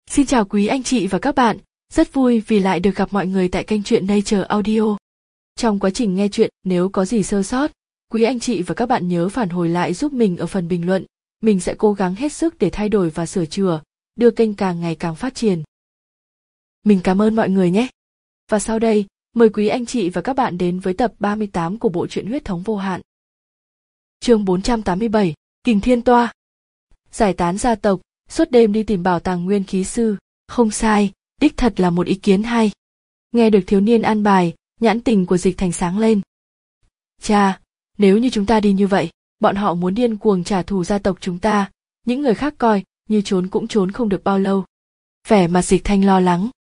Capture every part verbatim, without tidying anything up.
Xin chào quý anh chị và các bạn, rất vui vì lại được gặp mọi người tại kênh truyện Nature Audio. Trong quá trình nghe truyện, nếu có gì sơ sót, quý anh chị và các bạn nhớ phản hồi lại giúp mình ở phần bình luận. Mình sẽ cố gắng hết sức để thay đổi và sửa chữa, đưa kênh càng ngày càng phát triển. Mình cảm ơn mọi người nhé. Và sau đây, mời quý anh chị và các bạn đến với tập ba mươi tám của bộ truyện Huyết thống vô hạn. Chương bốn trăm tám mươi bảy, Kình Thiên Toa. Giải tán gia tộc, suốt đêm đi tìm bảo tàng nguyên khí sư, không sai, đích thật là một ý kiến hay. Nghe được thiếu niên an bài, nhãn tình của Dịch Thành sáng lên. Cha, nếu như chúng ta đi như vậy, bọn họ muốn điên cuồng trả thù gia tộc chúng ta, những người khác coi như trốn cũng trốn không được bao lâu. Vẻ mặt Dịch Thành lo lắng.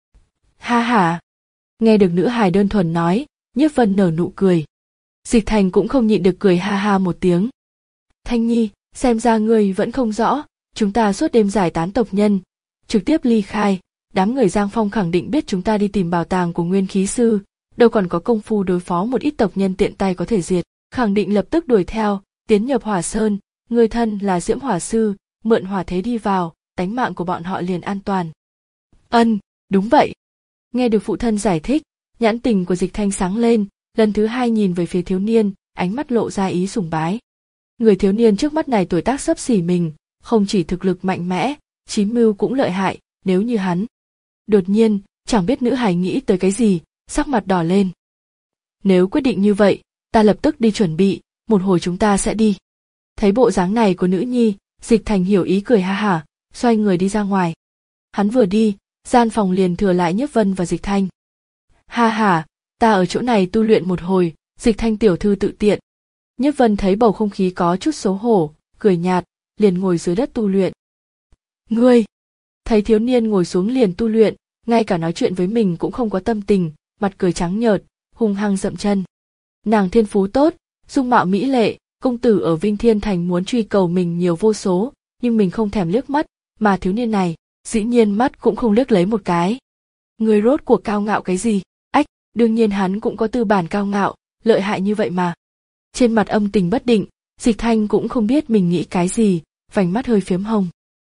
Ha ha. Nghe được nữ hài đơn thuần nói, Nhiếp Vân nở nụ cười. Dịch Thành cũng không nhịn được cười ha ha một tiếng. Thanh Nhi, xem ra ngươi vẫn không rõ, chúng ta suốt đêm giải tán tộc nhân, trực tiếp ly khai, đám người Giang Phong khẳng định biết chúng ta đi tìm bảo tàng của nguyên khí sư, đâu còn có công phu đối phó một ít tộc nhân tiện tay có thể diệt, khẳng định lập tức đuổi theo, tiến nhập Hỏa Sơn, người thân là Diễm Hỏa sư, mượn hỏa thế đi vào, tánh mạng của bọn họ liền an toàn. Ân, đúng vậy. Nghe được phụ thân giải thích, nhãn tình của Dịch Thanh sáng lên, lần thứ hai nhìn về phía thiếu niên, ánh mắt lộ ra ý sùng bái. Người thiếu niên trước mắt này tuổi tác xấp xỉ mình, không chỉ thực lực mạnh mẽ, chí mưu cũng lợi hại, nếu như hắn. Đột nhiên, chẳng biết nữ hài nghĩ tới cái gì, sắc mặt đỏ lên. Nếu quyết định như vậy, ta lập tức đi chuẩn bị, một hồi chúng ta sẽ đi. Thấy bộ dáng này của nữ nhi, Dịch Thành hiểu ý cười ha hả, xoay người đi ra ngoài. Hắn vừa đi, gian phòng liền thừa lại Nhiếp Vân và Dịch Thanh. Ha ha, ta ở chỗ này tu luyện một hồi, Dịch Thanh tiểu thư tự tiện. Nhiếp Vân thấy bầu không khí có chút xấu hổ, cười nhạt, liền ngồi dưới đất tu luyện. Ngươi! Thấy thiếu niên ngồi xuống liền tu luyện, ngay cả nói chuyện với mình cũng không có tâm tình, mặt cười trắng nhợt, hung hăng dậm chân. Nàng thiên phú tốt, dung mạo mỹ lệ, công tử ở Vinh Thiên Thành muốn truy cầu mình nhiều vô số, nhưng mình không thèm liếc mắt, mà thiếu niên này, dĩ nhiên mắt cũng không liếc lấy một cái. Ngươi rốt cuộc cao ngạo cái gì? Ách, đương nhiên hắn cũng có tư bản cao ngạo, lợi hại như vậy mà. Trên mặt âm tình bất định, Dịch Thanh cũng không biết mình nghĩ cái gì, vành mắt hơi phiếm hồng.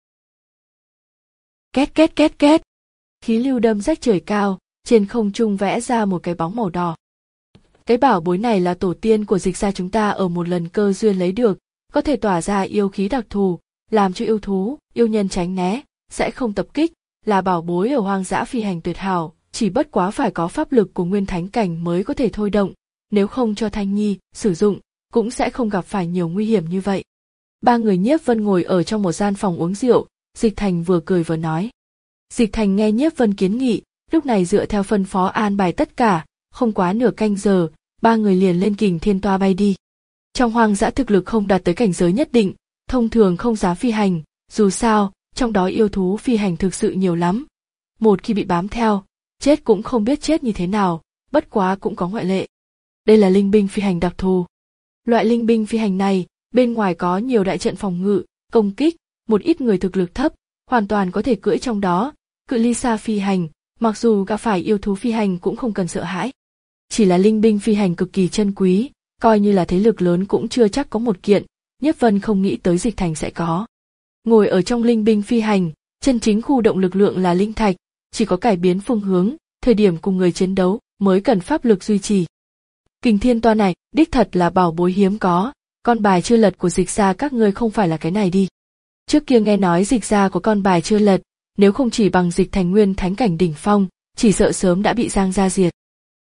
Két két két két. Khí lưu đâm rách trời cao, trên không trung vẽ ra một cái bóng màu đỏ. Cái bảo bối này là tổ tiên của Dịch gia chúng ta ở một lần cơ duyên lấy được, có thể tỏa ra yêu khí đặc thù, làm cho yêu thú, yêu nhân tránh né, sẽ không tập kích, là bảo bối ở hoang dã phi hành tuyệt hảo, chỉ bất quá phải có pháp lực của nguyên thánh cảnh mới có thể thôi động, nếu không cho Thanh Nhi sử dụng, cũng sẽ không gặp phải nhiều nguy hiểm như vậy. Ba người Nhiếp Vân ngồi ở trong một gian phòng uống rượu, Dịch Thành vừa cười vừa nói. Dịch Thành nghe Nhiếp Vân kiến nghị, lúc này dựa theo phân phó an bài tất cả, không quá nửa canh giờ, ba người liền lên Kình Thiên Toa bay đi. Trong hoang dã thực lực không đạt tới cảnh giới nhất định, thông thường không dám phi hành, dù sao, trong đó yêu thú phi hành thực sự nhiều lắm. Một khi bị bám theo, chết cũng không biết chết như thế nào, bất quá cũng có ngoại lệ. Đây là linh binh phi hành đặc thù. Loại linh binh phi hành này, bên ngoài có nhiều đại trận phòng ngự, công kích, một ít người thực lực thấp, hoàn toàn có thể cưỡi trong đó, cự ly xa phi hành, mặc dù gặp phải yêu thú phi hành cũng không cần sợ hãi. Chỉ là linh binh phi hành cực kỳ chân quý, coi như là thế lực lớn cũng chưa chắc có một kiện, Nhiếp Vân không nghĩ tới Dịch Thành sẽ có. Ngồi ở trong linh binh phi hành, chân chính khu động lực lượng là linh thạch, chỉ có cải biến phương hướng, thời điểm cùng người chiến đấu mới cần pháp lực duy trì. Kình Thiên Toa này, đích thật là bảo bối hiếm có, con bài chưa lật của Dịch gia các ngươi không phải là cái này đi. Trước kia nghe nói Dịch gia có con bài chưa lật, nếu không chỉ bằng Dịch Thành nguyên thánh cảnh đỉnh phong, chỉ sợ sớm đã bị Giang gia diệt.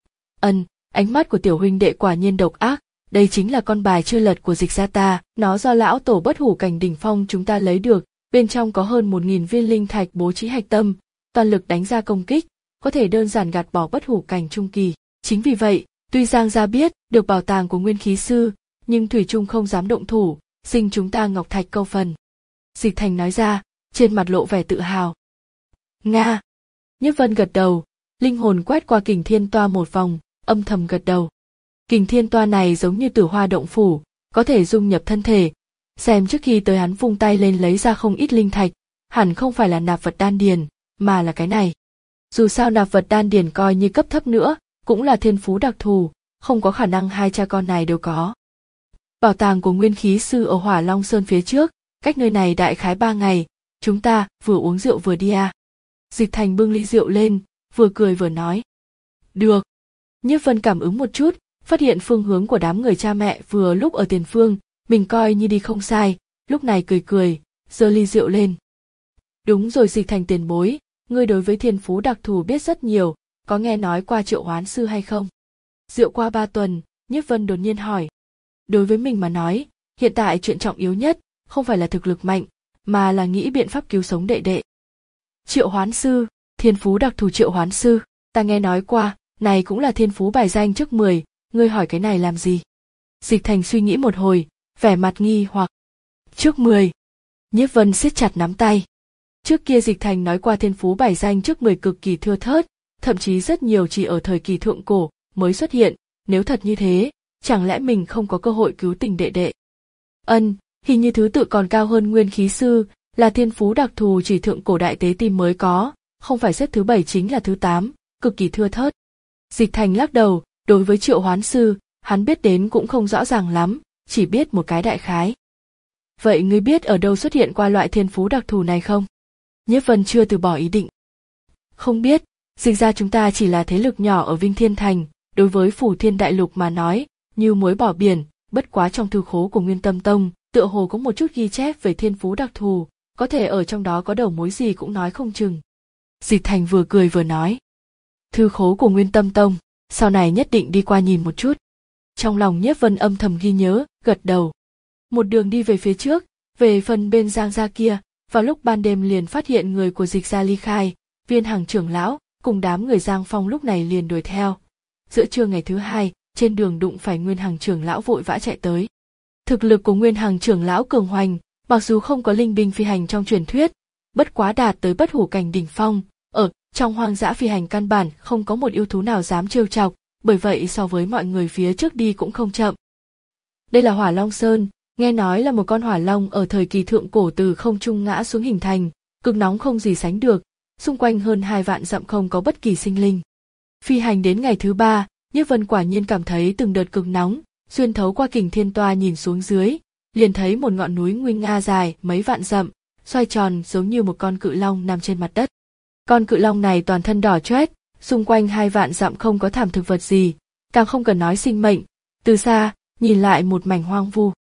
Ân, ánh mắt của tiểu huynh đệ quả nhiên độc ác, đây chính là con bài chưa lật của Dịch gia ta, nó do lão tổ bất hủ cảnh đỉnh phong chúng ta lấy được, bên trong có hơn một nghìn viên linh thạch bố trí hạch tâm, toàn lực đánh ra công kích, có thể đơn giản gạt bỏ bất hủ cảnh trung kỳ. Chính vì vậy, tuy Giang gia biết được bảo tàng của nguyên khí sư, nhưng thủy chung không dám động thủ, sinh chúng ta ngọc thạch câu phần. Dịch Thành nói ra, trên mặt lộ vẻ tự hào. Nga. Nhiếp Vân gật đầu, linh hồn quét qua Kình Thiên Toa một vòng, âm thầm gật đầu. Kình Thiên Toa này giống như Tử Hoa động phủ, có thể dung nhập thân thể. Xem trước khi tới hắn vung tay lên lấy ra không ít linh thạch, hẳn không phải là nạp vật đan điền, mà là cái này. Dù sao nạp vật đan điền coi như cấp thấp nữa, cũng là thiên phú đặc thù, không có khả năng hai cha con này đều có. Bảo tàng của nguyên khí sư ở Hỏa Long Sơn phía trước, cách nơi này đại khái ba ngày, chúng ta vừa uống rượu vừa đi à. Dịch Thành bưng ly rượu lên, vừa cười vừa nói. Được. Nhiếp Vân cảm ứng một chút, phát hiện phương hướng của đám người cha mẹ vừa lúc ở tiền phương, mình coi như đi không sai, lúc này cười cười, giơ ly rượu lên. Đúng rồi Dịch Thành tiền bối, ngươi đối với thiên phú đặc thù biết rất nhiều, có nghe nói qua Triệu Hoán Sư hay không? Rượu qua ba tuần, Nhiếp Vân đột nhiên hỏi. Đối với mình mà nói, hiện tại chuyện trọng yếu nhất, không phải là thực lực mạnh, mà là nghĩ biện pháp cứu sống đệ đệ. Triệu Hoán Sư, thiên phú đặc thù Triệu Hoán Sư, ta nghe nói qua, này cũng là thiên phú bài danh trước mười, ngươi hỏi cái này làm gì? Dịch Thành suy nghĩ một hồi, vẻ mặt nghi hoặc. Trước mười. Nhiếp Vân siết chặt nắm tay. Trước kia Dịch Thành nói qua thiên phú bài danh trước mười cực kỳ thưa thớt, thậm chí rất nhiều chỉ ở thời kỳ thượng cổ mới xuất hiện, nếu thật như thế, chẳng lẽ mình không có cơ hội cứu tình đệ đệ? Ân, hình như thứ tự còn cao hơn Nguyên Khí Sư, là thiên phú đặc thù chỉ thượng cổ đại tế tim mới có, không phải xếp thứ bảy chính là thứ tám, cực kỳ thưa thớt. Dịch Thành lắc đầu, đối với Triệu Hoán Sư, hắn biết đến cũng không rõ ràng lắm, chỉ biết một cái đại khái. Vậy ngươi biết ở đâu xuất hiện qua loại thiên phú đặc thù này không? Nhiếp Vân chưa từ bỏ ý định. Không biết, Dịch ra chúng ta chỉ là thế lực nhỏ ở Vinh Thiên Thành, đối với Phủ Thiên Đại Lục mà nói, như muối bỏ biển, bất quá trong thư khố của Nguyên Tâm Tông, tựa hồ có một chút ghi chép về thiên phú đặc thù, có thể ở trong đó có đầu mối gì cũng nói không chừng. Dịch Thành vừa cười vừa nói. Thư khố của Nguyên Tâm Tông, sau này nhất định đi qua nhìn một chút. Trong lòng Nhiếp Vân âm thầm ghi nhớ, gật đầu. Một đường đi về phía trước, về phần bên Giang gia kia, vào lúc ban đêm liền phát hiện người của Dịch gia ly khai, Viên Hằng trưởng lão cùng đám người Giang Phong lúc này liền đuổi theo. Giữa trưa ngày thứ hai, trên đường đụng phải Nguyên Hằng trưởng lão vội vã chạy tới. Thực lực của Nguyên Hằng trưởng lão cường hoành, mặc dù không có linh binh phi hành trong truyền thuyết, bất quá đạt tới bất hủ cảnh đỉnh phong, ở trong hoang dã phi hành căn bản không có một yêu thú nào dám trêu chọc, bởi vậy so với mọi người phía trước đi cũng không chậm. Đây là Hỏa Long Sơn, nghe nói là một con hỏa long ở thời kỳ thượng cổ từ không trung ngã xuống hình thành, cực nóng không gì sánh được, xung quanh hơn hai vạn dặm không có bất kỳ sinh linh. Phi hành đến ngày thứ ba, Nhiếp Vân quả nhiên cảm thấy từng đợt cực nóng, xuyên thấu qua kình thiên toa nhìn xuống dưới, liền thấy một ngọn núi nguy nga dài mấy vạn dặm, xoay tròn giống như một con cự long nằm trên mặt đất. Con cự long này toàn thân đỏ chóét, xung quanh hai vạn dặm không có thảm thực vật gì, càng không cần nói sinh mệnh, từ xa, nhìn lại một mảnh hoang vu.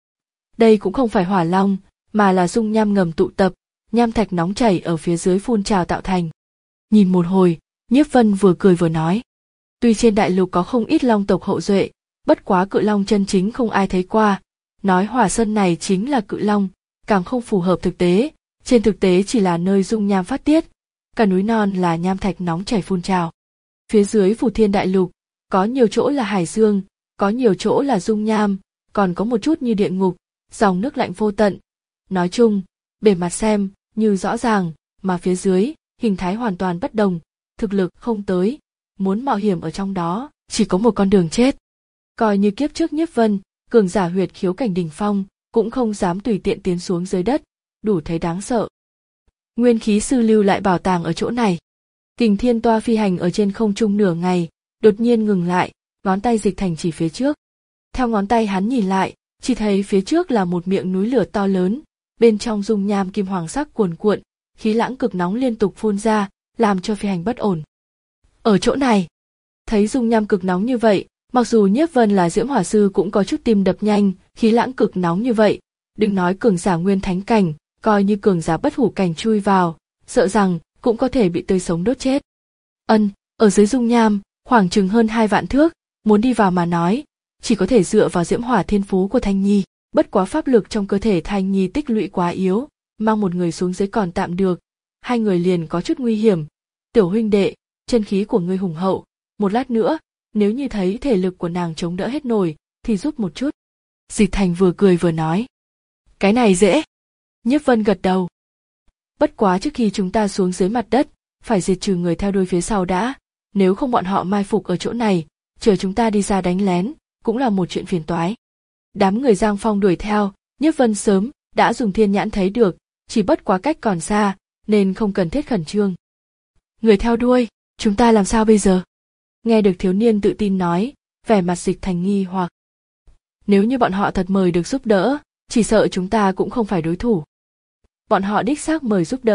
Đây cũng không phải hỏa long, mà là dung nham ngầm tụ tập, nham thạch nóng chảy ở phía dưới phun trào tạo thành. Nhìn một hồi, Nhiếp Vân vừa cười vừa nói. Tuy trên đại lục có không ít long tộc hậu duệ, bất quá cự long chân chính không ai thấy qua, nói hỏa sơn này chính là cự long, càng không phù hợp thực tế, trên thực tế chỉ là nơi dung nham phát tiết, cả núi non là nham thạch nóng chảy phun trào. Phía dưới Phủ Thiên Đại Lục, có nhiều chỗ là hải dương, có nhiều chỗ là dung nham, còn có một chút như địa ngục, dòng nước lạnh vô tận. Nói chung, bề mặt xem, như rõ ràng, mà phía dưới, hình thái hoàn toàn bất đồng, thực lực không tới, muốn mạo hiểm ở trong đó, chỉ có một con đường chết. Coi như kiếp trước Nhiếp Vân, cường giả huyệt khiếu cảnh đỉnh phong, cũng không dám tùy tiện tiến xuống dưới đất, đủ thấy đáng sợ. Nguyên Khí Sư lưu lại bảo tàng ở chỗ này. Kình thiên toa phi hành ở trên không trung nửa ngày, đột nhiên ngừng lại, ngón tay Dịch Thành chỉ phía trước. Theo ngón tay hắn nhìn lại, chỉ thấy phía trước là một miệng núi lửa to lớn, bên trong dung nham kim hoàng sắc cuồn cuộn, khí lãng cực nóng liên tục phun ra, làm cho phi hành bất ổn. Ở chỗ này, thấy dung nham cực nóng như vậy, mặc dù Nhiếp Vân là Diễm Hỏa Sư cũng có chút tim đập nhanh, khí lãng cực nóng như vậy, đừng nói cường giả nguyên thánh cảnh, coi như cường giả bất hủ cảnh chui vào, sợ rằng cũng có thể bị tươi sống đốt chết. Ân, ở dưới dung nham, khoảng chừng hơn hai vạn thước, muốn đi vào mà nói, chỉ có thể dựa vào diễm hỏa thiên phú của Thanh Nhi, bất quá pháp lực trong cơ thể Thanh Nhi tích lũy quá yếu, mang một người xuống dưới còn tạm được, hai người liền có chút nguy hiểm. Tiểu huynh đệ, chân khí của ngươi hùng hậu, một lát nữa, nếu như thấy thể lực của nàng chống đỡ hết nổi, thì giúp một chút. Dịch Thành vừa cười vừa nói. Cái này dễ. Nhiếp Vân gật đầu. Bất quá trước khi chúng ta xuống dưới mặt đất, phải diệt trừ người theo đuôi phía sau đã, nếu không bọn họ mai phục ở chỗ này, chờ chúng ta đi ra đánh lén, cũng là một chuyện phiền toái. Đám người Giang Phong đuổi theo, Nhiếp Vân sớm đã dùng thiên nhãn thấy được, chỉ bất quá cách còn xa, nên không cần thiết khẩn trương. Người theo đuôi, chúng ta làm sao bây giờ? Nghe được thiếu niên tự tin nói, vẻ mặt Dịch Thành nghi hoặc. Nếu như bọn họ thật mời được giúp đỡ, chỉ sợ chúng ta cũng không phải đối thủ. Bọn họ đích xác mời giúp đỡ,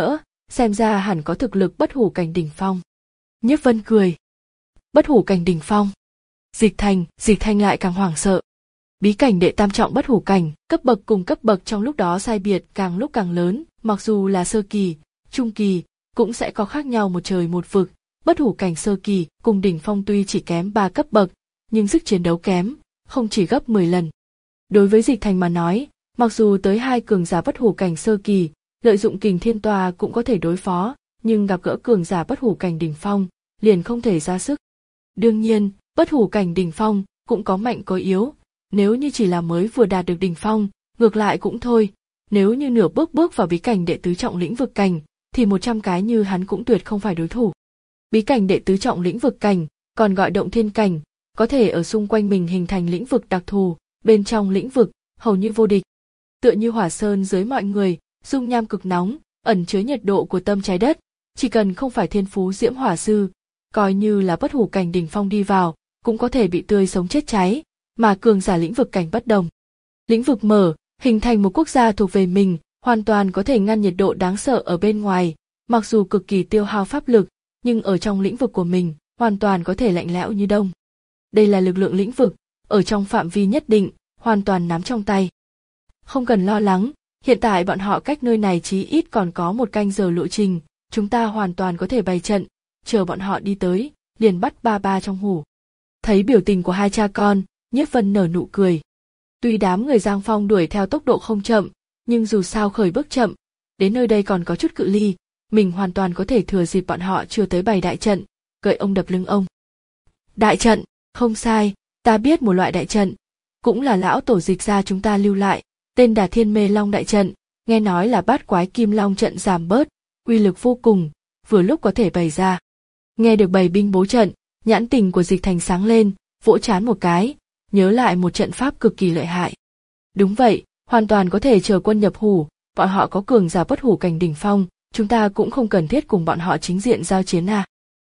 xem ra hẳn có thực lực bất hủ cảnh đỉnh phong. Nhiếp Vân cười. Bất hủ cảnh đỉnh phong. Dịch Thành, Dịch Thành lại càng hoảng sợ. Bí cảnh đệ tam trọng bất hủ cảnh, cấp bậc cùng cấp bậc trong lúc đó sai biệt càng lúc càng lớn, mặc dù là sơ kỳ, trung kỳ, cũng sẽ có khác nhau một trời một vực. Bất hủ cảnh sơ kỳ cùng đỉnh phong tuy chỉ kém ba cấp bậc, nhưng sức chiến đấu kém, không chỉ gấp mười lần. Đối với Dịch Thành mà nói, mặc dù tới hai cường giả bất hủ cảnh sơ kỳ, lợi dụng kình thiên tòa cũng có thể đối phó, nhưng gặp gỡ cường giả bất hủ cảnh đỉnh phong, liền không thể ra sức. Đương nhiên, bất hủ cảnh đỉnh phong cũng có mạnh có yếu, nếu như chỉ là mới vừa đạt được đỉnh phong, ngược lại cũng thôi, nếu như nửa bước bước vào bí cảnh đệ tứ trọng lĩnh vực cảnh, thì một trăm cái như hắn cũng tuyệt không phải đối thủ. Bí cảnh đệ tứ trọng lĩnh vực cảnh, còn gọi động thiên cảnh, có thể ở xung quanh mình hình thành lĩnh vực đặc thù, bên trong lĩnh vực, hầu như vô địch. Tựa như hỏa sơn dưới mọi người, dung nham cực nóng, ẩn chứa nhiệt độ của tâm trái đất, chỉ cần không phải thiên phú diễm hỏa sư, coi như là bất hủ cảnh đỉnh phong đi vào, cũng có thể bị tươi sống chết cháy, mà cường giả lĩnh vực cảnh bất đồng. Lĩnh vực mở, hình thành một quốc gia thuộc về mình, hoàn toàn có thể ngăn nhiệt độ đáng sợ ở bên ngoài, mặc dù cực kỳ tiêu hao pháp lực, nhưng ở trong lĩnh vực của mình, hoàn toàn có thể lạnh lẽo như đông. Đây là lực lượng lĩnh vực, ở trong phạm vi nhất định, hoàn toàn nắm trong tay. Không cần lo lắng, hiện tại bọn họ cách nơi này chí ít còn có một canh giờ lộ trình, chúng ta hoàn toàn có thể bày trận, chờ bọn họ đi tới, liền bắt ba ba trong hủ. Thấy biểu tình của hai cha con, Nhiếp Vân nở nụ cười. Tuy đám người Giang Phong đuổi theo tốc độ không chậm, nhưng dù sao khởi bước chậm, đến nơi đây còn có chút cự ly, mình hoàn toàn có thể thừa dịp bọn họ chưa tới bày đại trận, gậy ông đập lưng ông. Đại trận, không sai, ta biết một loại đại trận, cũng là lão tổ Dịch gia chúng ta lưu lại, tên Đà Thiên Mê Long đại trận, nghe nói là bát quái kim long trận giảm bớt, uy lực vô cùng, vừa lúc có thể bày ra. Nghe được bày binh bố trận, nhãn tình của Dịch Thành sáng lên, vỗ trán một cái, nhớ lại một trận pháp cực kỳ lợi hại. Đúng vậy, hoàn toàn có thể chờ quân nhập hủ, bọn họ có cường giả bất hủ cảnh đỉnh phong, chúng ta cũng không cần thiết cùng bọn họ chính diện giao chiến à.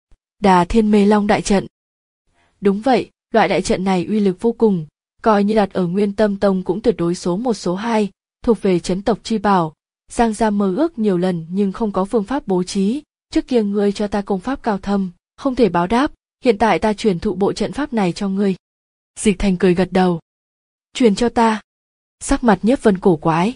Đà Thiên Mê Long đại trận. Đúng vậy, loại đại trận này uy lực vô cùng, coi như đặt ở Nguyên Tâm Tông cũng tuyệt đối số một số hai, thuộc về chấn tộc chi bảo. Giang gia mơ ước nhiều lần nhưng không có phương pháp bố trí, trước kia ngươi cho ta công pháp cao thâm, không thể báo đáp, hiện tại ta truyền thụ bộ trận pháp này cho ngươi. Dịch Thành cười gật đầu. Truyền cho ta. Sắc mặt Nhiếp Vân cổ quái.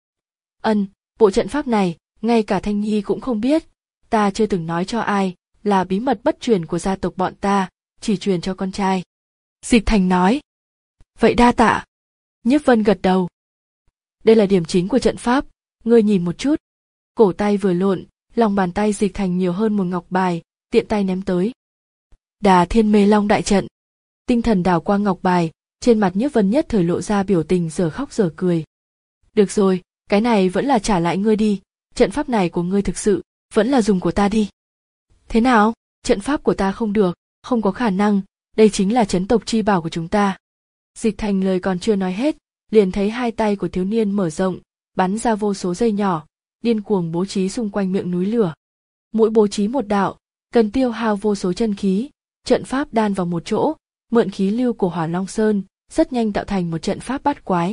Ân, bộ trận pháp này, ngay cả Thanh Nhi cũng không biết, ta chưa từng nói cho ai, là bí mật bất truyền của gia tộc bọn ta, chỉ truyền cho con trai. Dịch Thành nói. Vậy đa tạ. Nhiếp Vân gật đầu. Đây là điểm chính của trận pháp, ngươi nhìn một chút. Cổ tay vừa lộn, lòng bàn tay Dịch Thành nhiều hơn một ngọc bài, tiện tay ném tới. Đà Thiên Mê Long đại trận. Tinh thần đảo qua ngọc bài, trên mặt Nhiếp Vân nhất thời lộ ra biểu tình giờ khóc giờ cười. Được rồi, cái này vẫn là trả lại ngươi đi, trận pháp này của ngươi thực sự, vẫn là dùng của ta đi. Thế nào, trận pháp của ta không được, không có khả năng, đây chính là chấn tộc chi bảo của chúng ta. Dịch Thành lời còn chưa nói hết, liền thấy hai tay của thiếu niên mở rộng, bắn ra vô số dây nhỏ, điên cuồng bố trí xung quanh miệng núi lửa. Mỗi bố trí một đạo, cần tiêu hao vô số chân khí, trận pháp đan vào một chỗ, mượn khí lưu của Hỏa Long Sơn, rất nhanh tạo thành một trận pháp bát quái.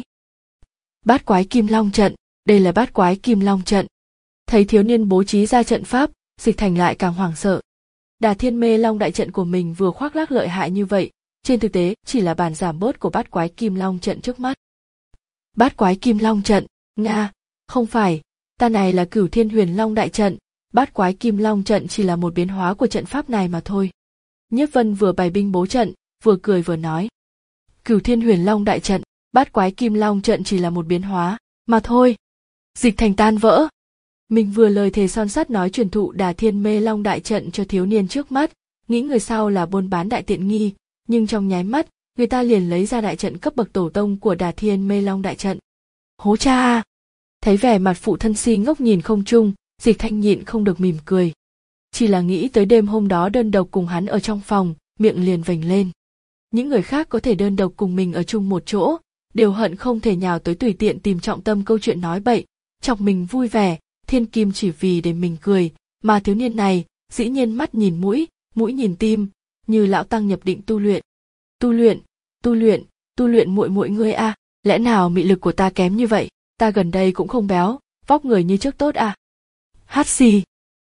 Bát quái Kim Long trận, đây là bát quái Kim Long trận. Thấy thiếu niên bố trí ra trận pháp, Dịch Thành lại càng hoảng sợ. Đà Thiên Mê Long đại trận của mình vừa khoác lác lợi hại như vậy, trên thực tế chỉ là bản giảm bớt của bát quái Kim Long trận trước mắt. Bát quái Kim Long trận, nga, không phải, ta này là Cửu Thiên Huyền Long đại trận, bát quái Kim Long trận chỉ là một biến hóa của trận pháp này mà thôi. Nhiếp Vân vừa bày binh bố trận, vừa cười vừa nói. Cửu Thiên Huyền Long đại trận, bát quái Kim Long trận chỉ là một biến hóa, mà thôi. Dịch Thành tan vỡ. Mình vừa lời thề son sắt nói truyền thụ Đà Thiên Mê Long đại trận cho thiếu niên trước mắt, nghĩ người sau là buôn bán đại tiện nghi, nhưng trong nháy mắt, người ta liền lấy ra đại trận cấp bậc tổ tông của Đà Thiên Mê Long đại trận. Hố cha! Thấy vẻ mặt phụ thân si ngốc nhìn không trung, Dịch Thành nhịn không được mỉm cười. Chỉ là nghĩ tới đêm hôm đó đơn độc cùng hắn ở trong phòng, miệng liền vểnh lên. Những người khác có thể đơn độc cùng mình ở chung một chỗ, đều hận không thể nhào tới tùy tiện tìm trọng tâm câu chuyện nói bậy, chọc mình vui vẻ, thiên kim chỉ vì để mình cười, mà thiếu niên này, dĩ nhiên mắt nhìn mũi, mũi nhìn tim, như lão tăng nhập định tu luyện. Tu luyện, tu luyện, tu luyện muội muội ngươi a, à, lẽ nào mị lực của ta kém như vậy, ta gần đây cũng không béo, vóc người như trước tốt à. Hát xì,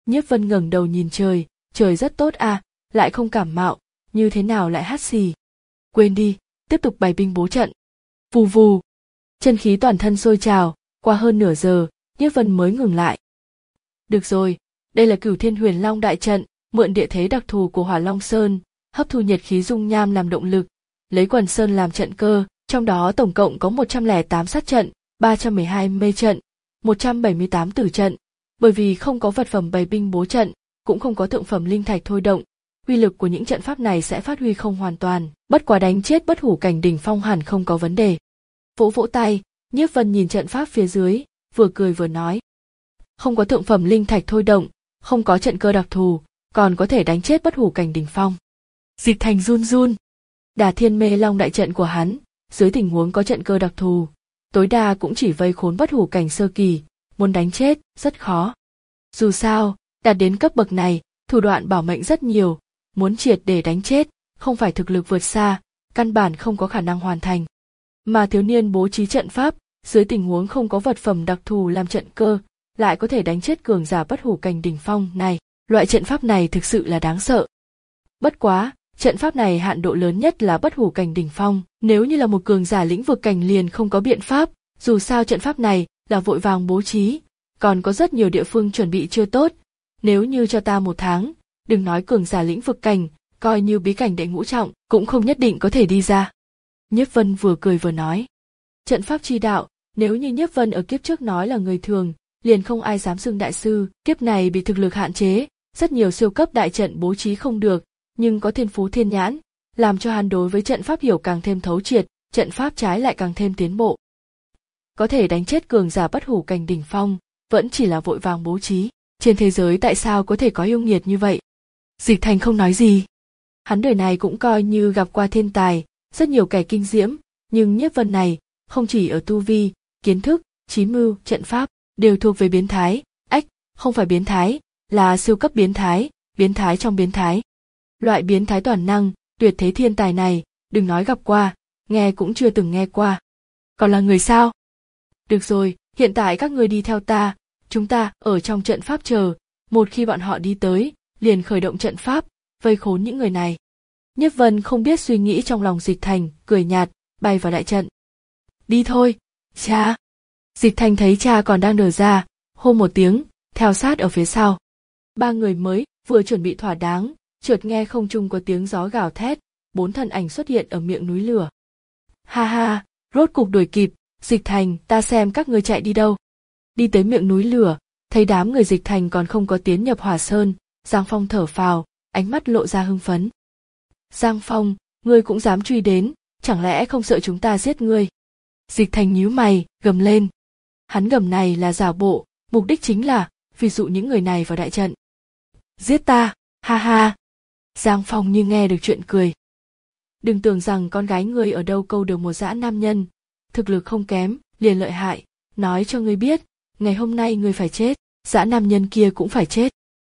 Nhiếp Vân ngẩng đầu nhìn trời, trời rất tốt à, lại không cảm mạo, như thế nào lại hắt xì. Quên đi, tiếp tục bày binh bố trận. Vù vù, chân khí toàn thân sôi trào, qua hơn nửa giờ, Nhiếp Vân mới ngừng lại. Được rồi, đây là Cửu Thiên Huyền Long đại trận, mượn địa thế đặc thù của Hỏa Long Sơn, hấp thu nhiệt khí dung nham làm động lực, lấy quần sơn làm trận cơ, trong đó tổng cộng có một trăm lẻ tám sát trận, ba trăm mười hai mê trận, một trăm bảy mươi tám tử trận. Bởi vì không có vật phẩm bày binh bố trận, cũng không có thượng phẩm linh thạch thôi động, uy lực của những trận pháp này sẽ phát huy không hoàn toàn, bất quá đánh chết bất hủ cảnh đỉnh phong hẳn không có vấn đề. Vỗ vỗ tay, Nhiếp Vân nhìn trận pháp phía dưới, vừa cười vừa nói. Không có thượng phẩm linh thạch thôi động, không có trận cơ đặc thù, còn có thể đánh chết bất hủ cảnh đỉnh phong. Dịch Thành run run. Đả Thiên Mê Long đại trận của hắn, dưới tình huống có trận cơ đặc thù, tối đa cũng chỉ vây khốn bất hủ cảnh sơ kỳ, muốn đánh chết rất khó. Dù sao, đạt đến cấp bậc này, thủ đoạn bảo mệnh rất nhiều, muốn triệt để đánh chết, không phải thực lực vượt xa, căn bản không có khả năng hoàn thành. Mà thiếu niên bố trí trận pháp, dưới tình huống không có vật phẩm đặc thù làm trận cơ, lại có thể đánh chết cường giả bất hủ cảnh đỉnh phong này, loại trận pháp này thực sự là đáng sợ. Bất quá, trận pháp này hạn độ lớn nhất là bất hủ cảnh đỉnh phong, nếu như là một cường giả lĩnh vực cảnh liền không có biện pháp, dù sao trận pháp này là vội vàng bố trí, còn có rất nhiều địa phương chuẩn bị chưa tốt, nếu như cho ta một tháng, đừng nói cường giả lĩnh vực cảnh, coi như bí cảnh đệ ngũ trọng, cũng không nhất định có thể đi ra. Nhiếp Vân vừa cười vừa nói. Trận pháp chi đạo, nếu như Nhiếp Vân ở kiếp trước nói là người thường, liền không ai dám xưng đại sư, kiếp này bị thực lực hạn chế, rất nhiều siêu cấp đại trận bố trí không được, nhưng có thiên phú thiên nhãn, làm cho hắn đối với trận pháp hiểu càng thêm thấu triệt, trận pháp trái lại càng thêm tiến bộ. Có thể đánh chết cường giả bất hủ cảnh đỉnh phong, vẫn chỉ là vội vàng bố trí, trên thế giới tại sao có thể có yêu nghiệt như vậy? Dịch Thành không nói gì. Hắn đời này cũng coi như gặp qua thiên tài, rất nhiều kẻ kinh diễm, nhưng Nhiếp Vân này, không chỉ ở tu vi, kiến thức, trí mưu, trận pháp, đều thuộc về biến thái, ách, không phải biến thái, là siêu cấp biến thái, biến thái trong biến thái. Loại biến thái toàn năng, tuyệt thế thiên tài này, đừng nói gặp qua, nghe cũng chưa từng nghe qua. Còn là người sao? Được rồi, hiện tại các ngươi đi theo ta, chúng ta ở trong trận pháp chờ, một khi bọn họ đi tới, liền khởi động trận pháp, vây khốn những người này. Nhiếp Vân không biết suy nghĩ trong lòng Dịch Thành, cười nhạt, bay vào đại trận. Đi thôi, cha. Dịch Thành thấy cha còn đang đờ ra, hô một tiếng, theo sát ở phía sau. Ba người mới vừa chuẩn bị thỏa đáng, chợt nghe không trung có tiếng gió gào thét, bốn thân ảnh xuất hiện ở miệng núi lửa. Ha ha, rốt cục đuổi kịp, Dịch Thành, ta xem các ngươi chạy đi đâu. Đi tới miệng núi lửa, thấy đám người Dịch Thành còn không có tiến nhập Hỏa Sơn, Giang Phong thở phào, ánh mắt lộ ra hưng phấn. Giang Phong, ngươi cũng dám truy đến, chẳng lẽ không sợ chúng ta giết ngươi? Dịch Thành nhíu mày, gầm lên. Hắn gầm này là giả bộ, mục đích chính là ví dụ những người này vào đại trận. Giết ta, ha ha. Giang Phong như nghe được chuyện cười. Đừng tưởng rằng con gái ngươi ở đâu câu được một dã nam nhân, thực lực không kém, liền lợi hại, nói cho ngươi biết, ngày hôm nay ngươi phải chết, dã nam nhân kia cũng phải chết.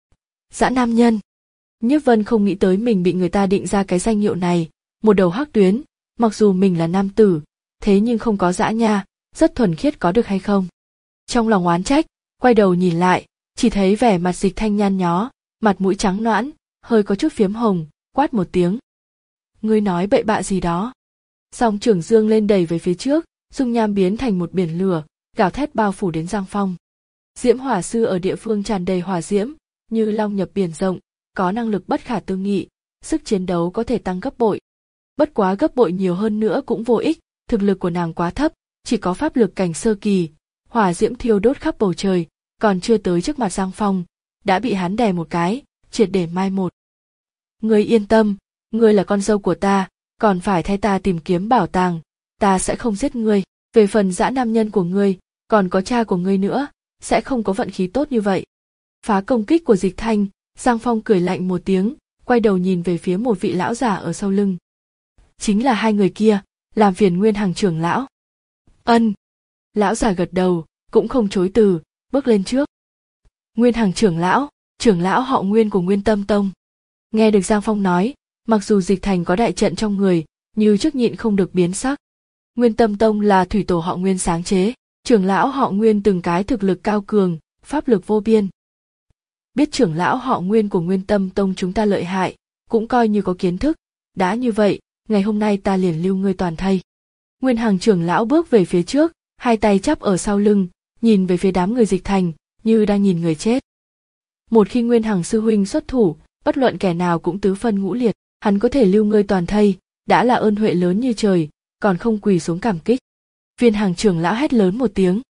Dã nam nhân. Nhiếp Vân không nghĩ tới mình bị người ta định ra cái danh hiệu này, một đầu hắc tuyến, mặc dù mình là nam tử, thế nhưng không có dã nha, rất thuần khiết có được hay không? Trong lòng oán trách, quay đầu nhìn lại, chỉ thấy vẻ mặt Dịch Thanh nhăn nhó, mặt mũi trắng nõn, hơi có chút phiếm hồng, quát một tiếng. Ngươi nói bậy bạ gì đó? Song trưởng dương lên đẩy về phía trước, dung nham biến thành một biển lửa, gào thét bao phủ đến Giang Phong. Diễm hỏa sư ở địa phương tràn đầy hỏa diễm, như long nhập biển rộng, có năng lực bất khả tư nghị, sức chiến đấu có thể tăng gấp bội. Bất quá gấp bội nhiều hơn nữa cũng vô ích, thực lực của nàng quá thấp, chỉ có pháp lực cảnh sơ kỳ, hỏa diễm thiêu đốt khắp bầu trời, còn chưa tới trước mặt Giang Phong, đã bị hắn đè một cái, triệt để mai một. Ngươi yên tâm, ngươi là con dâu của ta, còn phải thay ta tìm kiếm bảo tàng, ta sẽ không giết ngươi, về phần dã nam nhân của ngươi, còn có cha của ngươi nữa, sẽ không có vận khí tốt như vậy. Phá công kích của Dịch Thanh, Giang Phong cười lạnh một tiếng, quay đầu nhìn về phía một vị lão giả ở sau lưng. Chính là hai người kia, làm phiền Nguyên Hằng trưởng lão. Ân. Lão giả gật đầu, cũng không chối từ, bước lên trước. Nguyên Hằng trưởng lão, trưởng lão họ Nguyên của Nguyên Tâm Tông. Nghe được Giang Phong nói, mặc dù Dịch Thành có đại trận trong người, như trước nhịn không được biến sắc. Nguyên Tâm Tông là thủy tổ họ Nguyên sáng chế, trưởng lão họ Nguyên từng cái thực lực cao cường, pháp lực vô biên. biết trưởng lão họ Nguyên của Nguyên Tâm Tông chúng ta lợi hại, cũng coi như có kiến thức. Đã như vậy, ngày hôm nay ta liền lưu ngươi toàn thây. Nguyên Hằng trưởng lão bước về phía trước, hai tay chắp ở sau lưng, nhìn về phía đám người Dịch Thành, như đang nhìn người chết. Một khi Nguyên Hằng sư huynh xuất thủ, bất luận kẻ nào cũng tứ phân ngũ liệt, hắn có thể lưu ngươi toàn thây, đã là ơn huệ lớn như trời, còn không quỳ xuống cảm kích. Viên Hằng trưởng lão hét lớn một tiếng.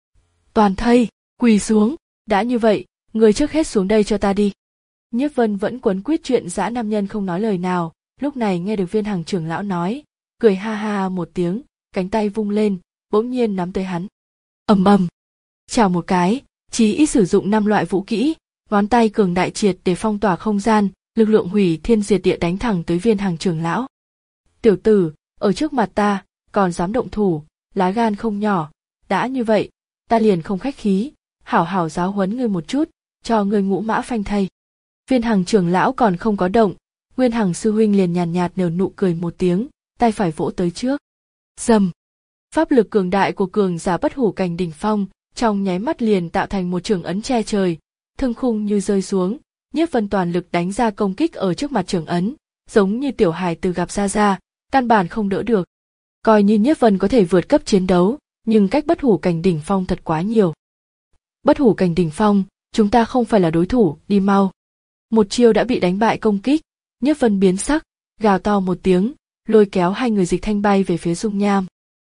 Toàn thây, quỳ xuống, đã như vậy, ngươi trước hết xuống đây cho ta đi. Nhiếp Vân vẫn quấn quýt chuyện dã nam nhân không nói lời nào, lúc này nghe được Viên Hằng trưởng lão nói, cười ha ha một tiếng, cánh tay vung lên, bỗng nhiên nắm tới hắn. Ầm ầm, chào một cái, chí ít sử dụng năm loại vũ kỹ, ngón tay cường đại triệt để phong tỏa không gian, lực lượng hủy thiên diệt địa đánh thẳng tới Viên Hằng trưởng lão. Tiểu tử, ở trước mặt ta, còn dám động thủ, lá gan không nhỏ, đã như vậy, ta liền không khách khí, hảo hảo giáo huấn ngươi một chút, cho ngươi ngũ mã phanh thây. Viên Hằng trưởng lão còn không có động, Nguyên Hằng sư huynh liền nhàn nhạt nở nụ cười một tiếng, tay phải vỗ tới trước. Dầm. Pháp lực cường đại của cường giả bất hủ cảnh đỉnh phong, trong nháy mắt liền tạo thành một trường ấn che trời, thương khung như rơi xuống, Nhiếp Vân toàn lực đánh ra công kích ở trước mặt trường ấn, giống như tiểu hài từ gặp ra ra, căn bản không đỡ được. Coi như Nhiếp Vân có thể vượt cấp chiến đấu, nhưng cách bất hủ cảnh đỉnh phong thật quá nhiều. Bất hủ cảnh đỉnh phong, chúng ta không phải là đối thủ, đi mau. Một chiêu đã bị đánh bại công kích, Nhiếp Vân biến sắc, gào to một tiếng, lôi kéo hai người Dịch Thanh bay về phía dung nham.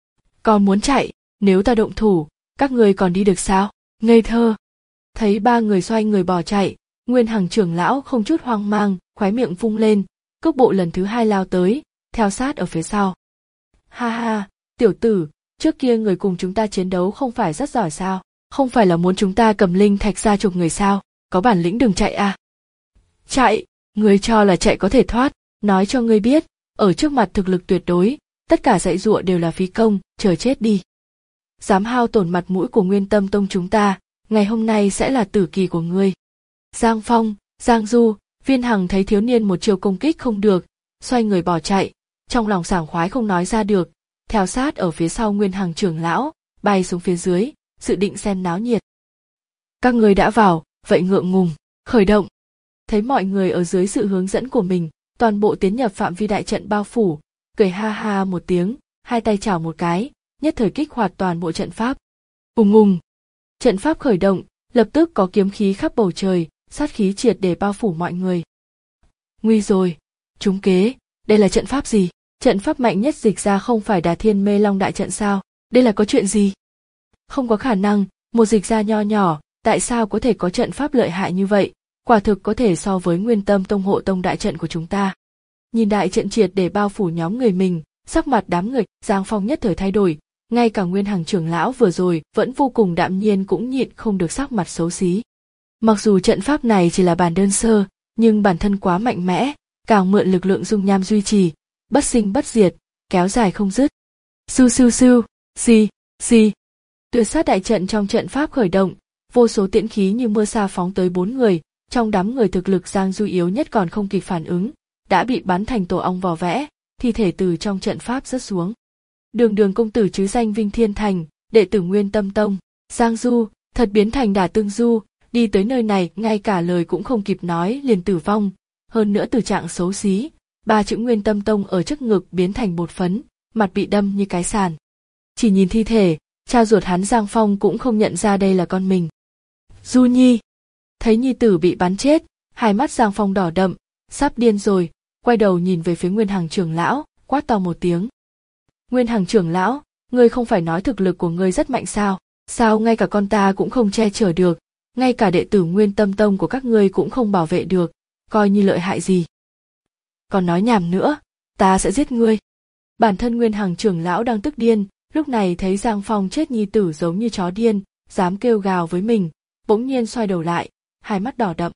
Còn muốn chạy, nếu ta động thủ, các người còn đi được sao? Ngây thơ. Thấy ba người xoay người bỏ chạy, Nguyên Hằng trưởng lão không chút hoang mang, khóe miệng vung lên, cước bộ lần thứ hai lao tới, theo sát ở phía sau. Ha ha, tiểu tử, trước kia người cùng chúng ta chiến đấu không phải rất giỏi sao? Không phải là muốn chúng ta cầm linh thạch ra chụp người sao? Có bản lĩnh đừng chạy à? Chạy, ngươi cho là chạy có thể thoát, nói cho ngươi biết, ở trước mặt thực lực tuyệt đối, tất cả dạy dụa đều là phí công, chờ chết đi. Dám hao tổn mặt mũi của Nguyên Tâm Tông chúng ta, ngày hôm nay sẽ là tử kỳ của ngươi. Giang Phong, Giang Du, Viên Hằng thấy thiếu niên một chiều công kích không được, xoay người bỏ chạy, trong lòng sảng khoái không nói ra được, theo sát ở phía sau Nguyên Hằng trưởng lão, bay xuống phía dưới, dự định xem náo nhiệt. Các người đã vào, vậy ngượng ngùng, khởi động. Thấy mọi người ở dưới sự hướng dẫn của mình, toàn bộ tiến nhập phạm vi đại trận bao phủ, cười ha ha một tiếng, hai tay chảo một cái, nhất thời kích hoạt toàn bộ trận pháp. Ùng ùng, trận pháp khởi động, lập tức có kiếm khí khắp bầu trời, sát khí triệt để bao phủ mọi người. Nguy rồi, trúng kế, đây là trận pháp gì? Trận pháp mạnh nhất dịch ra không phải Đà Thiên Mê Long đại trận sao? Đây là có chuyện gì? Không có khả năng, một dịch ra nho nhỏ, tại sao có thể có trận pháp lợi hại như vậy? Quả thực có thể so với Nguyên Tâm Tông hộ tông đại trận của chúng ta. Nhìn đại trận triệt để bao phủ nhóm người mình, sắc mặt đám người Giang Phong nhất thời thay đổi, ngay cả Nguyên Hằng trưởng lão vừa rồi vẫn vô cùng đạm nhiên cũng nhịn không được sắc mặt xấu xí. Mặc dù trận pháp này chỉ là bản đơn sơ, nhưng bản thân quá mạnh mẽ, càng mượn lực lượng dung nham duy trì, bất sinh bất diệt, kéo dài không dứt. Sưu sưu sưu, xì, xì. Tuyệt sát đại trận trong trận pháp khởi động, vô số tiễn khí như mưa sa phóng tới bốn người, trong đám người thực lực Giang Du yếu nhất còn không kịp phản ứng, đã bị bắn thành tổ ong vò vẽ, thi thể từ trong trận pháp rớt xuống. Đường Đường công tử chứ danh Vinh Thiên Thành, đệ tử Nguyên Tâm Tông, Giang Du, thật biến thành Đả Tương Du, đi tới nơi này ngay cả lời cũng không kịp nói liền tử vong, hơn nữa tử trạng xấu xí, ba chữ Nguyên Tâm Tông ở trước ngực biến thành bột phấn, mặt bị đâm như cái sàn. Chỉ nhìn thi thể, cha ruột hắn Giang Phong cũng không nhận ra đây là con mình. Du Nhi, thấy nhi tử bị bắn chết, hai mắt Giang Phong đỏ đậm, sắp điên rồi, quay đầu nhìn về phía Nguyên Hằng trưởng lão, quát to một tiếng. Nguyên Hằng trưởng lão, ngươi không phải nói thực lực của ngươi rất mạnh sao? Sao ngay cả con ta cũng không che chở được, ngay cả đệ tử Nguyên Tâm Tông của các ngươi cũng không bảo vệ được, coi như lợi hại gì? Còn nói nhảm nữa, ta sẽ giết ngươi. Bản thân Nguyên Hằng trưởng lão đang tức điên, lúc này thấy Giang Phong chết nhi tử giống như chó điên, dám kêu gào với mình, bỗng nhiên xoay đầu lại, hai mắt đỏ đậm.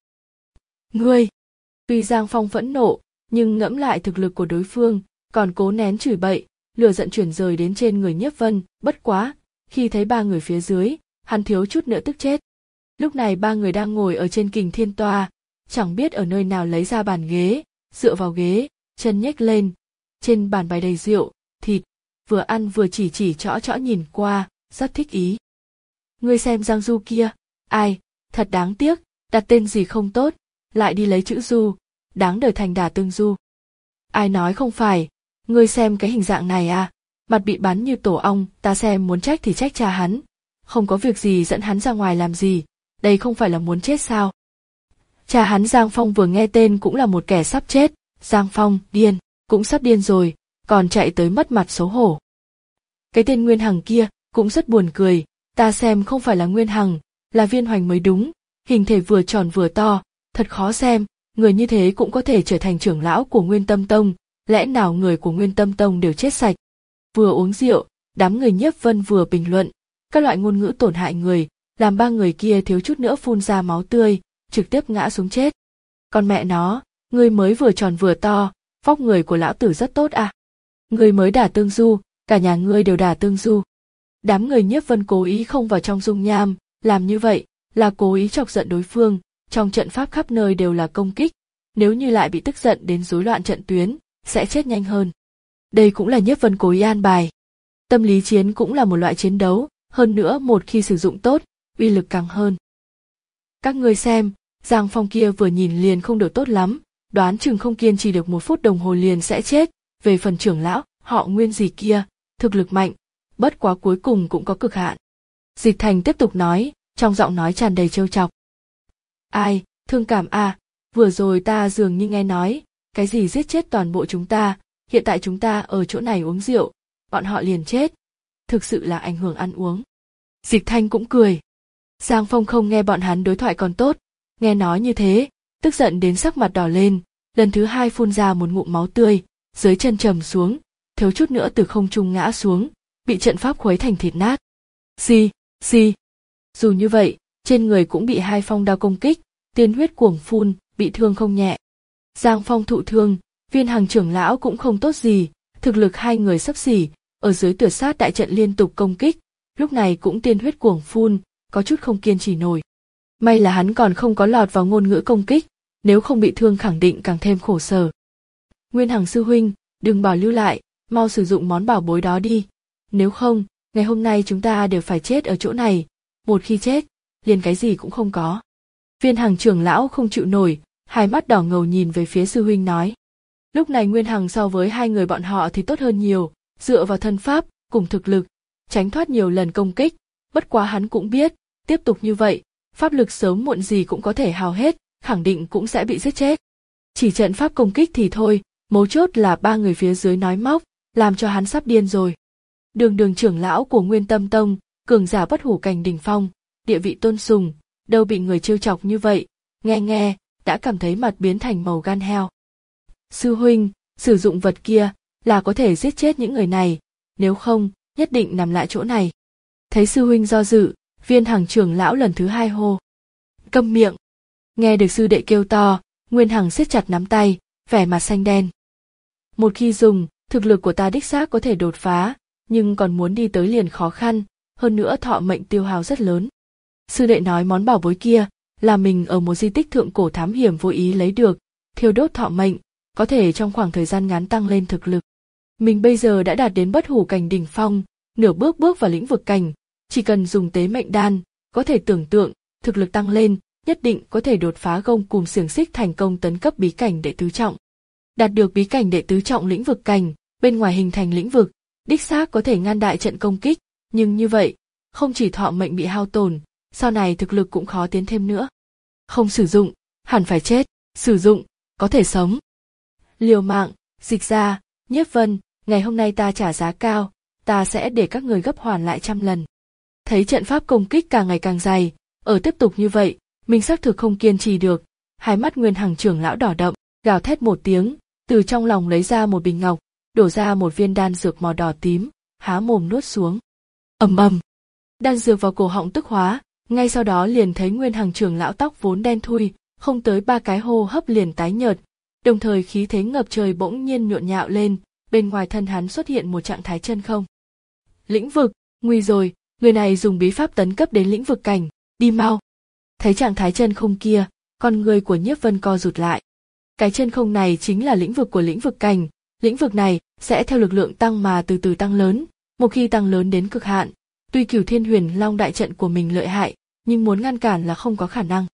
Ngươi! Tuy Giang Phong phẫn nộ, nhưng ngẫm lại thực lực của đối phương, còn cố nén chửi bậy, lửa giận chuyển rời đến trên người Nhiếp Vân, bất quá, khi thấy ba người phía dưới, hắn thiếu chút nữa tức chết. Lúc này ba người đang ngồi ở trên Kình Thiên Toa, chẳng biết ở nơi nào lấy ra bàn ghế, dựa vào ghế, chân nhếch lên, trên bàn bày đầy rượu, thịt, vừa ăn vừa chỉ chỉ chõ chõ nhìn qua, rất thích ý. Ngươi xem Giang Du kia, ai, thật đáng tiếc, đặt tên gì không tốt, lại đi lấy chữ Du, đáng đời thành Đả Tương Du. Ai nói không phải, ngươi xem cái hình dạng này à, mặt bị bắn như tổ ong, ta xem muốn trách thì trách cha hắn, không có việc gì dẫn hắn ra ngoài làm gì, đây không phải là muốn chết sao. Cha hắn Giang Phong vừa nghe tên cũng là một kẻ sắp chết, Giang Phong, điên, cũng sắp điên rồi, còn chạy tới mất mặt xấu hổ. Cái tên Nguyên Hằng kia cũng rất buồn cười, ta xem không phải là Nguyên Hằng, là Viên Hoành mới đúng, hình thể vừa tròn vừa to, thật khó xem, người như thế cũng có thể trở thành trưởng lão của Nguyên Tâm Tông, lẽ nào người của Nguyên Tâm Tông đều chết sạch. Vừa uống rượu, đám người Nhiếp Vân vừa bình luận, các loại ngôn ngữ tổn hại người, làm ba người kia thiếu chút nữa phun ra máu tươi, trực tiếp ngã xuống chết. Con mẹ nó, ngươi mới vừa tròn vừa to, vóc người của lão tử rất tốt à. Ngươi mới Đả Tương Du, cả nhà ngươi đều Đả Tương Du. Đám người Nhiếp Vân cố ý không vào trong dung nham, làm như vậy là cố ý chọc giận đối phương, trong trận pháp khắp nơi đều là công kích, nếu như lại bị tức giận đến rối loạn trận tuyến, sẽ chết nhanh hơn. Đây cũng là Nhiếp Vân cố ý an bài. Tâm lý chiến cũng là một loại chiến đấu, hơn nữa một khi sử dụng tốt, uy lực càng hơn. Các ngươi xem, Giang Phong kia vừa nhìn liền không được tốt lắm, đoán chừng không kiên trì được một phút đồng hồ liền sẽ chết, về phần trưởng lão, họ Nguyên gì kia, thực lực mạnh, bất quá cuối cùng cũng có cực hạn. Dịch Thành tiếp tục nói, trong giọng nói tràn đầy trêu chọc. Ai, thương cảm à, vừa rồi ta dường như nghe nói, cái gì giết chết toàn bộ chúng ta, hiện tại chúng ta ở chỗ này uống rượu, bọn họ liền chết. Thực sự là ảnh hưởng ăn uống. Dịch Thanh cũng cười. Giang Phong không nghe bọn hắn đối thoại còn tốt, nghe nói như thế, tức giận đến sắc mặt đỏ lên, lần thứ hai phun ra một ngụm máu tươi, dưới chân trầm xuống, thiếu chút nữa từ không trung ngã xuống, bị trận pháp khuấy thành thịt nát. Xì, xì. Dù như vậy, trên người cũng bị hai phong đao công kích, tiên huyết cuồng phun, bị thương không nhẹ. Giang Phong thụ thương, Viên Hằng trưởng lão cũng không tốt gì, thực lực hai người xấp xỉ, ở dưới tuyệt sát đại trận liên tục công kích, lúc này cũng tiên huyết cuồng phun, có chút không kiên trì nổi. May là hắn còn không có lọt vào ngôn ngữ công kích, nếu không bị thương khẳng định càng thêm khổ sở. Nguyên Hằng sư huynh, đừng bảo lưu lại, mau sử dụng món bảo bối đó đi. Nếu không, ngày hôm nay chúng ta đều phải chết ở chỗ này, một khi chết, liền cái gì cũng không có. Viên Hằng trưởng lão không chịu nổi, hai mắt đỏ ngầu nhìn về phía sư huynh nói. Lúc này Nguyên Hằng so với hai người bọn họ thì tốt hơn nhiều, dựa vào thân pháp, cùng thực lực, tránh thoát nhiều lần công kích, bất quá hắn cũng biết, tiếp tục như vậy, pháp lực sớm muộn gì cũng có thể hao hết, khẳng định cũng sẽ bị giết chết. Chỉ trận pháp công kích thì thôi, mấu chốt là ba người phía dưới nói móc, làm cho hắn sắp điên rồi. Đường đường trưởng lão của Nguyên Tâm Tông, cường giả bất hủ cảnh đỉnh phong, địa vị tôn sùng, đâu bị người trêu chọc như vậy, nghe nghe, đã cảm thấy mặt biến thành màu gan heo. Sư huynh, sử dụng vật kia, là có thể giết chết những người này, nếu không, nhất định nằm lại chỗ này. Thấy sư huynh do dự, Viên Hằng trưởng lão lần thứ hai hô. Câm miệng. Nghe được sư đệ kêu to, Nguyên Hằng siết chặt nắm tay, vẻ mặt xanh đen. Một khi dùng, thực lực của ta đích xác có thể đột phá, nhưng còn muốn đi tới liền khó khăn, hơn nữa thọ mệnh tiêu hao rất lớn. Sư đệ nói món bảo bối kia, là mình ở một di tích thượng cổ thám hiểm vô ý lấy được, thiêu đốt thọ mệnh, có thể trong khoảng thời gian ngắn tăng lên thực lực. Mình bây giờ đã đạt đến bất hủ cảnh đỉnh phong, nửa bước bước vào lĩnh vực cảnh, chỉ cần dùng tế mệnh đan, có thể tưởng tượng, thực lực tăng lên, nhất định có thể đột phá gông cùm xiềng xích thành công tấn cấp bí cảnh đệ tứ trọng. Đạt được bí cảnh đệ tứ trọng lĩnh vực cảnh, bên ngoài hình thành lĩnh vực, đích xác có thể ngăn đại trận công kích, nhưng như vậy, không chỉ thọ mệnh bị hao tổn, sau này thực lực cũng khó tiến thêm nữa. Không sử dụng, hẳn phải chết, sử dụng, có thể sống. Liều mạng, Dịch ra, Nhiếp Vân, ngày hôm nay ta trả giá cao, ta sẽ để các người gấp hoàn lại trăm lần. Thấy trận pháp công kích càng ngày càng dày, ở tiếp tục như vậy, mình xác thực không kiên trì được, hai mắt Nguyên Hằng trưởng lão đỏ đậm, gào thét một tiếng, từ trong lòng lấy ra một bình ngọc, đổ ra một viên đan dược màu đỏ tím, há mồm nuốt xuống. Ầm ầm, đan dược vào cổ họng tức hóa, ngay sau đó liền thấy Nguyên Hằng trưởng lão tóc vốn đen thui, không tới ba cái hô hấp liền tái nhợt, đồng thời khí thế ngập trời bỗng nhiên nhộn nhạo lên, bên ngoài thân hắn xuất hiện một trạng thái chân không. Lĩnh vực, nguy rồi, người này dùng bí pháp tấn cấp đến lĩnh vực cảnh, đi mau. Thấy trạng thái chân không kia, con người của Nhiếp Vân co rụt lại. Cái chân không này chính là lĩnh vực của lĩnh vực cảnh, lĩnh vực này sẽ theo lực lượng tăng mà từ từ tăng lớn, một khi tăng lớn đến cực hạn, tuy Cửu Thiên Huyền Long đại trận của mình lợi hại, nhưng muốn ngăn cản là không có khả năng.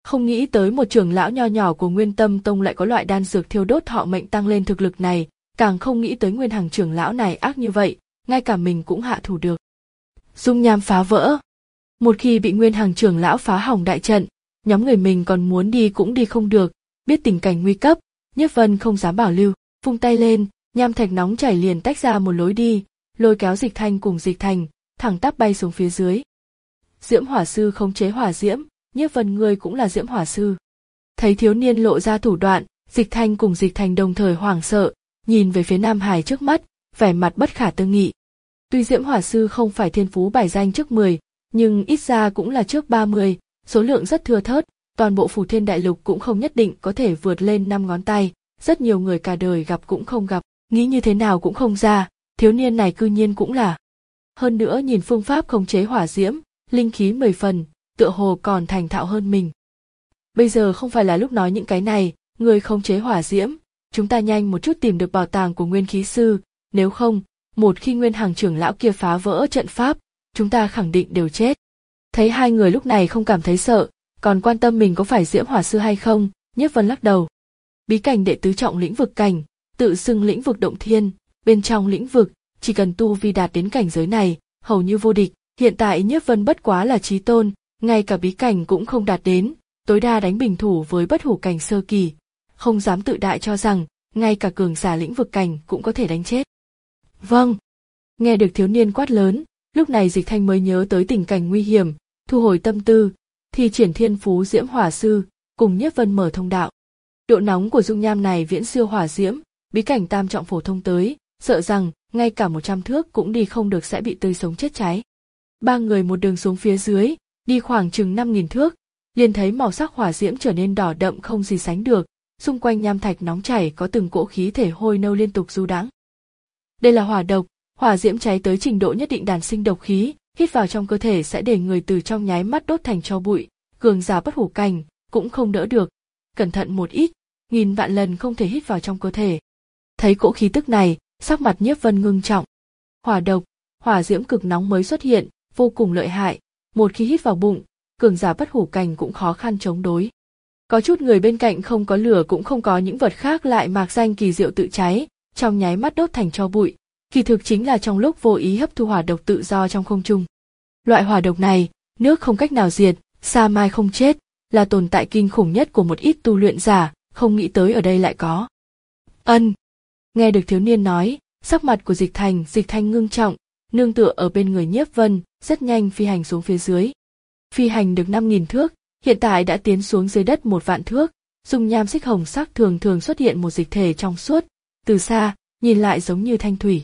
Không nghĩ tới một trưởng lão nho nhỏ của Nguyên Tâm Tông lại có loại đan dược thiêu đốt thọ mệnh tăng lên thực lực này, càng không nghĩ tới Nguyên Hằng trưởng lão này ác như vậy, ngay cả mình cũng hạ thủ được. Dung nham phá vỡ. Một khi bị Nguyên Hằng trưởng lão phá hỏng đại trận, nhóm người mình còn muốn đi cũng đi không được, biết tình cảnh nguy cấp, Nhiếp Vân không dám bảo lưu, vung tay lên, nham thạch nóng chảy liền tách ra một lối đi, lôi kéo Dịch Thanh cùng Dịch Thành, thẳng tắp bay xuống phía dưới. Diễm Hỏa sư khống chế hỏa diễm, Nhiếp Vân ngươi cũng là Diễm Hỏa sư. Thấy thiếu niên lộ ra thủ đoạn, Dịch Thanh cùng Dịch Thành đồng thời hoảng sợ, nhìn về phía Nam Hải trước mắt, vẻ mặt bất khả tư nghị. Tuy Diễm Hỏa sư không phải thiên phú bài danh trước mười, nhưng ít ra cũng là trước ba mươi, số lượng rất thưa thớt, toàn bộ Phù Thiên Đại Lục cũng không nhất định có thể vượt lên năm ngón tay, rất nhiều người cả đời gặp cũng không gặp, nghĩ như thế nào cũng không ra, thiếu niên này cư nhiên cũng là. Hơn nữa nhìn phương pháp khống chế hỏa diễm, linh khí mười phần, tựa hồ còn thành thạo hơn mình. Bây giờ không phải là lúc nói những cái này, người khống chế hỏa diễm, chúng ta nhanh một chút tìm được bảo tàng của Nguyên Khí Sư, nếu không, một khi Nguyên Hằng trưởng lão kia phá vỡ trận pháp, chúng ta khẳng định đều chết. Thấy hai người lúc này không cảm thấy sợ, còn quan tâm mình có phải Diễm Hỏa sư hay không, Nhiếp Vân lắc đầu. Bí cảnh đệ tứ trọng lĩnh vực cảnh, tự xưng lĩnh vực động thiên, bên trong lĩnh vực, chỉ cần tu vi đạt đến cảnh giới này, hầu như vô địch. Hiện tại Nhiếp Vân bất quá là chí tôn, ngay cả bí cảnh cũng không đạt đến, tối đa đánh bình thủ với bất hủ cảnh sơ kỳ, không dám tự đại cho rằng ngay cả cường giả lĩnh vực cảnh cũng có thể đánh chết. Vâng. Nghe được thiếu niên quát lớn, lúc này Dịch Thanh mới nhớ tới tình cảnh nguy hiểm, thu hồi tâm tư, thi triển thiên phú Diễm Hỏa sư, cùng Nhiếp Vân mở thông đạo. Độ nóng của dung nham này viễn siêu hỏa diễm, bí cảnh tam trọng phổ thông tới, sợ rằng ngay cả một trăm thước cũng đi không được sẽ bị tươi sống chết cháy. Ba người một đường xuống phía dưới, đi khoảng chừng năm nghìn thước, liền thấy màu sắc hỏa diễm trở nên đỏ đậm không gì sánh được, xung quanh nham thạch nóng chảy có từng cỗ khí thể hôi nâu liên tục du đãng. Đây là hỏa độc, hỏa diễm cháy tới trình độ nhất định đàn sinh độc khí, hít vào trong cơ thể sẽ để người từ trong nháy mắt đốt thành tro bụi, cường giả bất hủ cảnh cũng không đỡ được, cẩn thận một ít, nghìn vạn lần không thể hít vào trong cơ thể. Thấy cỗ khí tức này, sắc mặt Nhiếp Vân ngưng trọng. Hỏa độc, hỏa diễm cực nóng mới xuất hiện, vô cùng lợi hại, một khi hít vào bụng, cường giả bất hủ cảnh cũng khó khăn chống đối. Có chút người bên cạnh không có lửa cũng không có những vật khác lại mạc danh kỳ diệu tự cháy, trong nháy mắt đốt thành tro bụi, kỳ thực chính là trong lúc vô ý hấp thu hỏa độc tự do trong không trung. Loại hỏa độc này, nước không cách nào diệt, sa mai không chết, là tồn tại kinh khủng nhất của một ít tu luyện giả, không nghĩ tới ở đây lại có. Ân. Nghe được thiếu niên nói, sắc mặt của Dịch Thành, Dịch Thanh ngưng trọng, nương tựa ở bên người Nhiếp Vân, rất nhanh phi hành xuống phía dưới. Phi hành được năm nghìn thước, hiện tại đã tiến xuống dưới đất một vạn thước, dung nham xích hồng sắc thường thường xuất hiện một dịch thể trong suốt, từ xa, nhìn lại giống như thanh thủy.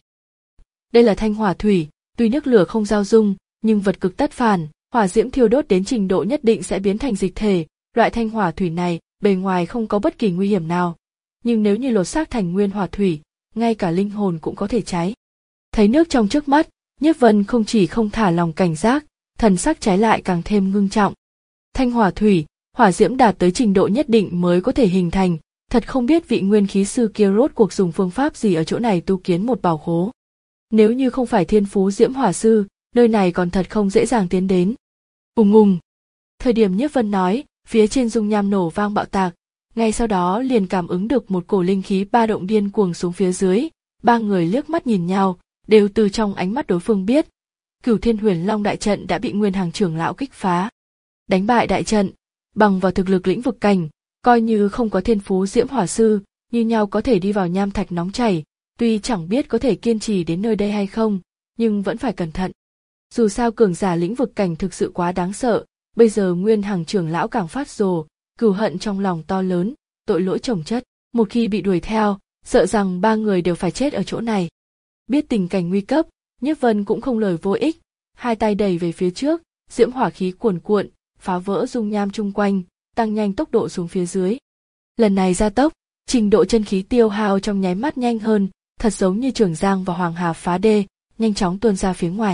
Đây là thanh hỏa thủy, tuy nước lửa không giao dung, nhưng vật cực tất phản, hỏa diễm thiêu đốt đến trình độ nhất định sẽ biến thành dịch thể, loại thanh hỏa thủy này, bề ngoài không có bất kỳ nguy hiểm nào. Nhưng nếu như lột xác thành nguyên hỏa thủy, ngay cả linh hồn cũng có thể cháy. Thấy nước trong trước mắt, Nhiếp Vân không chỉ không thả lòng cảnh giác, thần sắc trái lại càng thêm ngưng trọng. Thanh hỏa thủy, hỏa diễm đạt tới trình độ nhất định mới có thể hình thành, thật không biết vị nguyên khí sư kia rốt cuộc dùng phương pháp gì ở chỗ này tu kiến một bảo khố. Nếu như không phải thiên phú Diễm Hỏa sư, nơi này còn thật không dễ dàng tiến đến. Ùng ùng. Thời điểm Nhiếp Vân nói, phía trên dung nham nổ vang bạo tạc, ngay sau đó liền cảm ứng được một cổ linh khí ba động điên cuồng xuống phía dưới, ba người liếc mắt nhìn nhau, đều từ trong ánh mắt đối phương biết, Cửu Thiên Huyền Long đại trận đã bị Nguyên Hằng trưởng lão kích phá. Đánh bại đại trận, bằng vào thực lực lĩnh vực cảnh, coi như không có thiên phú Diễm Hỏa sư, như nhau có thể đi vào nham thạch nóng chảy, tuy chẳng biết có thể kiên trì đến nơi đây hay không, nhưng vẫn phải cẩn thận. Dù sao cường giả lĩnh vực cảnh thực sự quá đáng sợ, bây giờ Nguyên Hằng trưởng lão càng phát rồ, cừu hận trong lòng to lớn, tội lỗi chồng chất, một khi bị đuổi theo, sợ rằng ba người đều phải chết ở chỗ này. Biết tình cảnh nguy cấp, Nhiếp Vân cũng không lời vô ích, hai tay đẩy về phía trước, diễm hỏa khí cuồn cuộn, phá vỡ dung nham chung quanh, tăng nhanh tốc độ xuống phía dưới. Lần này gia tốc, trình độ chân khí tiêu hao trong nháy mắt nhanh hơn, thật giống như Trường Giang và Hoàng Hà phá đê, nhanh chóng tuôn ra phía ngoài.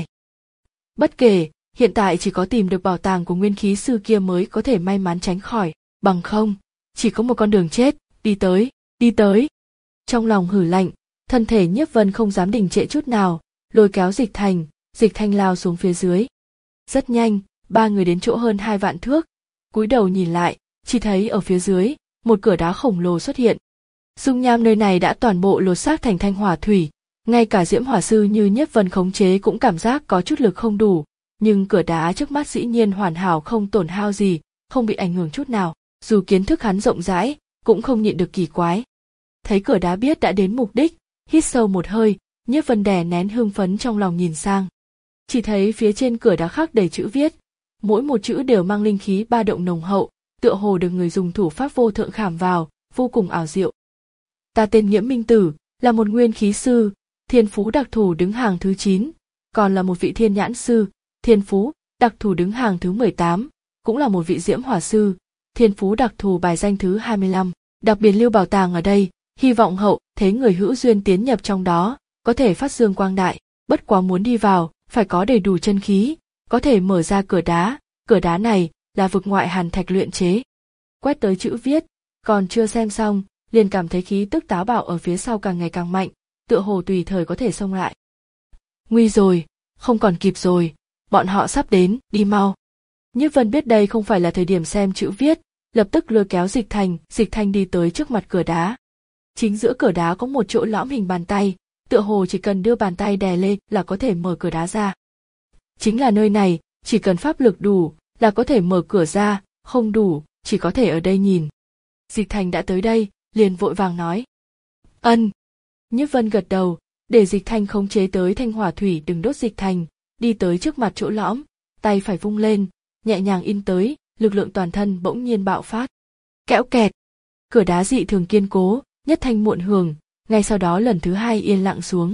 Bất kể, hiện tại chỉ có tìm được bảo tàng của nguyên khí sư kia mới có thể may mắn tránh khỏi, bằng không, chỉ có một con đường chết, đi tới, đi tới. Trong lòng hử lạnh, thân thể Nhiếp Vân không dám đình trệ chút nào, lôi kéo Dịch Thành, Dịch Thanh lao xuống phía dưới. Rất nhanh, ba người đến chỗ hơn hai vạn thước, cúi đầu nhìn lại, chỉ thấy ở phía dưới, một cửa đá khổng lồ xuất hiện. Dung nham nơi này đã toàn bộ lột xác thành thanh hỏa thủy, ngay cả diễm hỏa sư như Nhiếp Vân khống chế cũng cảm giác có chút lực không đủ, nhưng cửa đá trước mắt dĩ nhiên hoàn hảo không tổn hao gì, không bị ảnh hưởng chút nào, dù kiến thức hắn rộng rãi, cũng không nhịn được kỳ quái. Thấy cửa đá biết đã đến mục đích, hít sâu một hơi, Nhiếp Vân đè nén hưng phấn trong lòng nhìn sang. Chỉ thấy phía trên cửa đá khắc đầy chữ viết, mỗi một chữ đều mang linh khí ba động nồng hậu, tựa hồ được người dùng thủ pháp vô thượng khảm vào, vô cùng ảo diệu. Ta tên Nghiễm Minh Tử, là một nguyên khí sư, thiên phú đặc thù đứng hàng thứ chín, còn là một vị thiên nhãn sư, thiên phú đặc thù đứng hàng thứ mười tám, cũng là một vị diễm hỏa sư, thiên phú đặc thù bài danh thứ hai mươi lăm, đặc biệt lưu bảo tàng ở đây, hy vọng hậu thế người hữu duyên tiến nhập trong đó, có thể phát dương quang đại, bất quá muốn đi vào, phải có đầy đủ chân khí, có thể mở ra cửa đá, cửa đá này là vực ngoại hàn thạch luyện chế. Quét tới chữ viết, còn chưa xem xong, liền cảm thấy khí tức táo bạo ở phía sau càng ngày càng mạnh, tựa hồ tùy thời có thể xông lại. Nguy rồi, không còn kịp rồi, bọn họ sắp đến, đi mau. Nhiếp Vân biết đây không phải là thời điểm xem chữ viết, lập tức lôi kéo Dịch Thành, Dịch Thành đi tới trước mặt cửa đá. Chính giữa cửa đá có một chỗ lõm hình bàn tay, tựa hồ chỉ cần đưa bàn tay đè lên là có thể mở cửa đá ra. Chính là nơi này, chỉ cần pháp lực đủ là có thể mở cửa ra, không đủ, chỉ có thể ở đây nhìn. Dịch Thành đã tới đây, liền vội vàng nói. Ân. Nhiếp Vân gật đầu, để Dịch Thành khống chế tới thanh hỏa thủy đừng đốt Dịch Thành, đi tới trước mặt chỗ lõm, tay phải vung lên, nhẹ nhàng in tới, lực lượng toàn thân bỗng nhiên bạo phát. Kẽo kẹt. Cửa đá dị thường kiên cố, nhất thanh muộn hưởng, ngay sau đó lần thứ hai yên lặng xuống.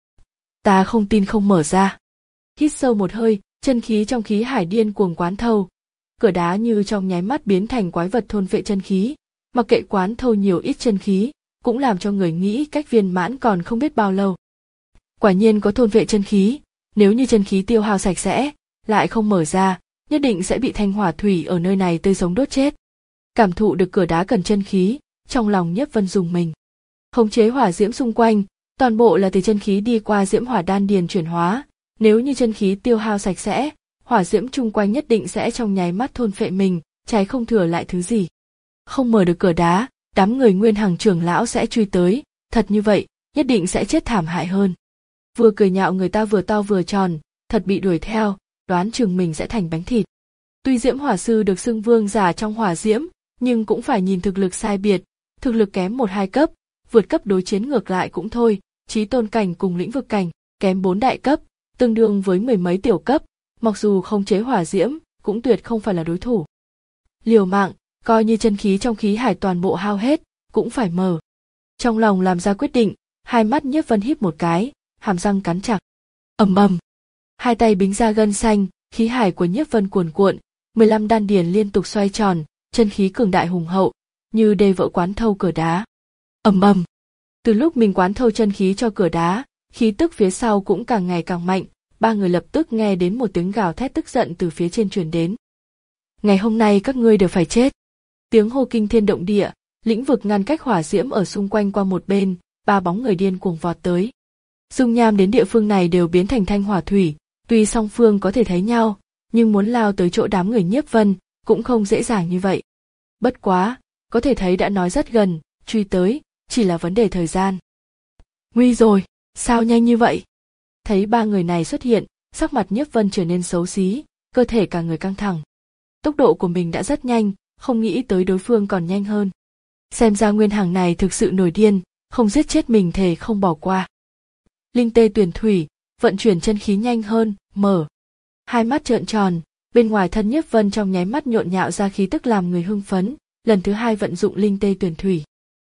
Ta không tin không mở ra. Hít sâu một hơi, chân khí trong khí hải điên cuồng quán thâu. Cửa đá như trong nháy mắt biến thành quái vật thôn vệ chân khí, mặc kệ quán thâu nhiều ít chân khí, cũng làm cho người nghĩ cách viên mãn còn không biết bao lâu. Quả nhiên có thôn vệ chân khí, nếu như chân khí tiêu hao sạch sẽ, lại không mở ra, nhất định sẽ bị thanh hỏa thủy ở nơi này tươi sống đốt chết. Cảm thụ được cửa đá cần chân khí, trong lòng Nhiếp Vân rùng mình. Khống chế hỏa diễm xung quanh, toàn bộ là từ chân khí đi qua diễm hỏa đan điền chuyển hóa, nếu như chân khí tiêu hao sạch sẽ, hỏa diễm chung quanh nhất định sẽ trong nháy mắt thôn phệ mình, cháy không thừa lại thứ gì. Không mở được cửa đá, đám người Nguyên Hằng trưởng lão sẽ truy tới, thật như vậy, nhất định sẽ chết thảm hại hơn. Vừa cười nhạo người ta vừa to vừa tròn, thật bị đuổi theo, đoán chừng mình sẽ thành bánh thịt. Tuy diễm hỏa sư được xưng vương giả trong hỏa diễm, nhưng cũng phải nhìn thực lực sai biệt, thực lực kém một hai cấp, vượt cấp đối chiến ngược lại cũng thôi, chí tôn cảnh cùng lĩnh vực cảnh, kém bốn đại cấp, tương đương với mười mấy tiểu cấp, mặc dù không chế hỏa diễm, cũng tuyệt không phải là đối thủ. Liều mạng, coi như chân khí trong khí hải toàn bộ hao hết, cũng phải mở. Trong lòng làm ra quyết định, hai mắt Nhiếp Vân híp một cái, hàm răng cắn chặt. Ầm ầm, hai tay bính ra gân xanh, khí hải của Nhiếp Vân cuồn cuộn, mười lăm đan điền liên tục xoay tròn, chân khí cường đại hùng hậu, như đê vỡ quán thâu cửa đá. Ầm ầm, từ lúc mình quán thâu chân khí cho cửa đá, khí tức phía sau cũng càng ngày càng mạnh, ba người lập tức nghe đến một tiếng gào thét tức giận từ phía trên truyền đến. Ngày hôm nay các ngươi đều phải chết. Tiếng hô kinh thiên động địa, lĩnh vực ngăn cách hỏa diễm ở xung quanh qua một bên, ba bóng người điên cuồng vọt tới. Dung nham đến địa phương này đều biến thành thanh hỏa thủy, tuy song phương có thể thấy nhau, nhưng muốn lao tới chỗ đám người Nhiếp Vân cũng không dễ dàng như vậy. Bất quá, có thể thấy đã nói rất gần, truy tới, chỉ là vấn đề thời gian. Nguy rồi, sao nhanh như vậy? Thấy ba người này xuất hiện, sắc mặt Nhiếp Vân trở nên xấu xí, cơ thể cả người căng thẳng. Tốc độ của mình đã rất nhanh, không nghĩ tới đối phương còn nhanh hơn. Xem ra Nguyên Hằng này thực sự nổi điên, không giết chết mình thề không bỏ qua. Linh tê tuyển thủy, vận chuyển chân khí nhanh hơn, mở. Hai mắt trợn tròn, bên ngoài thân Nhiếp Vân trong nháy mắt nhộn nhạo ra khí tức làm người hưng phấn, lần thứ hai vận dụng linh tê tuyển thủy.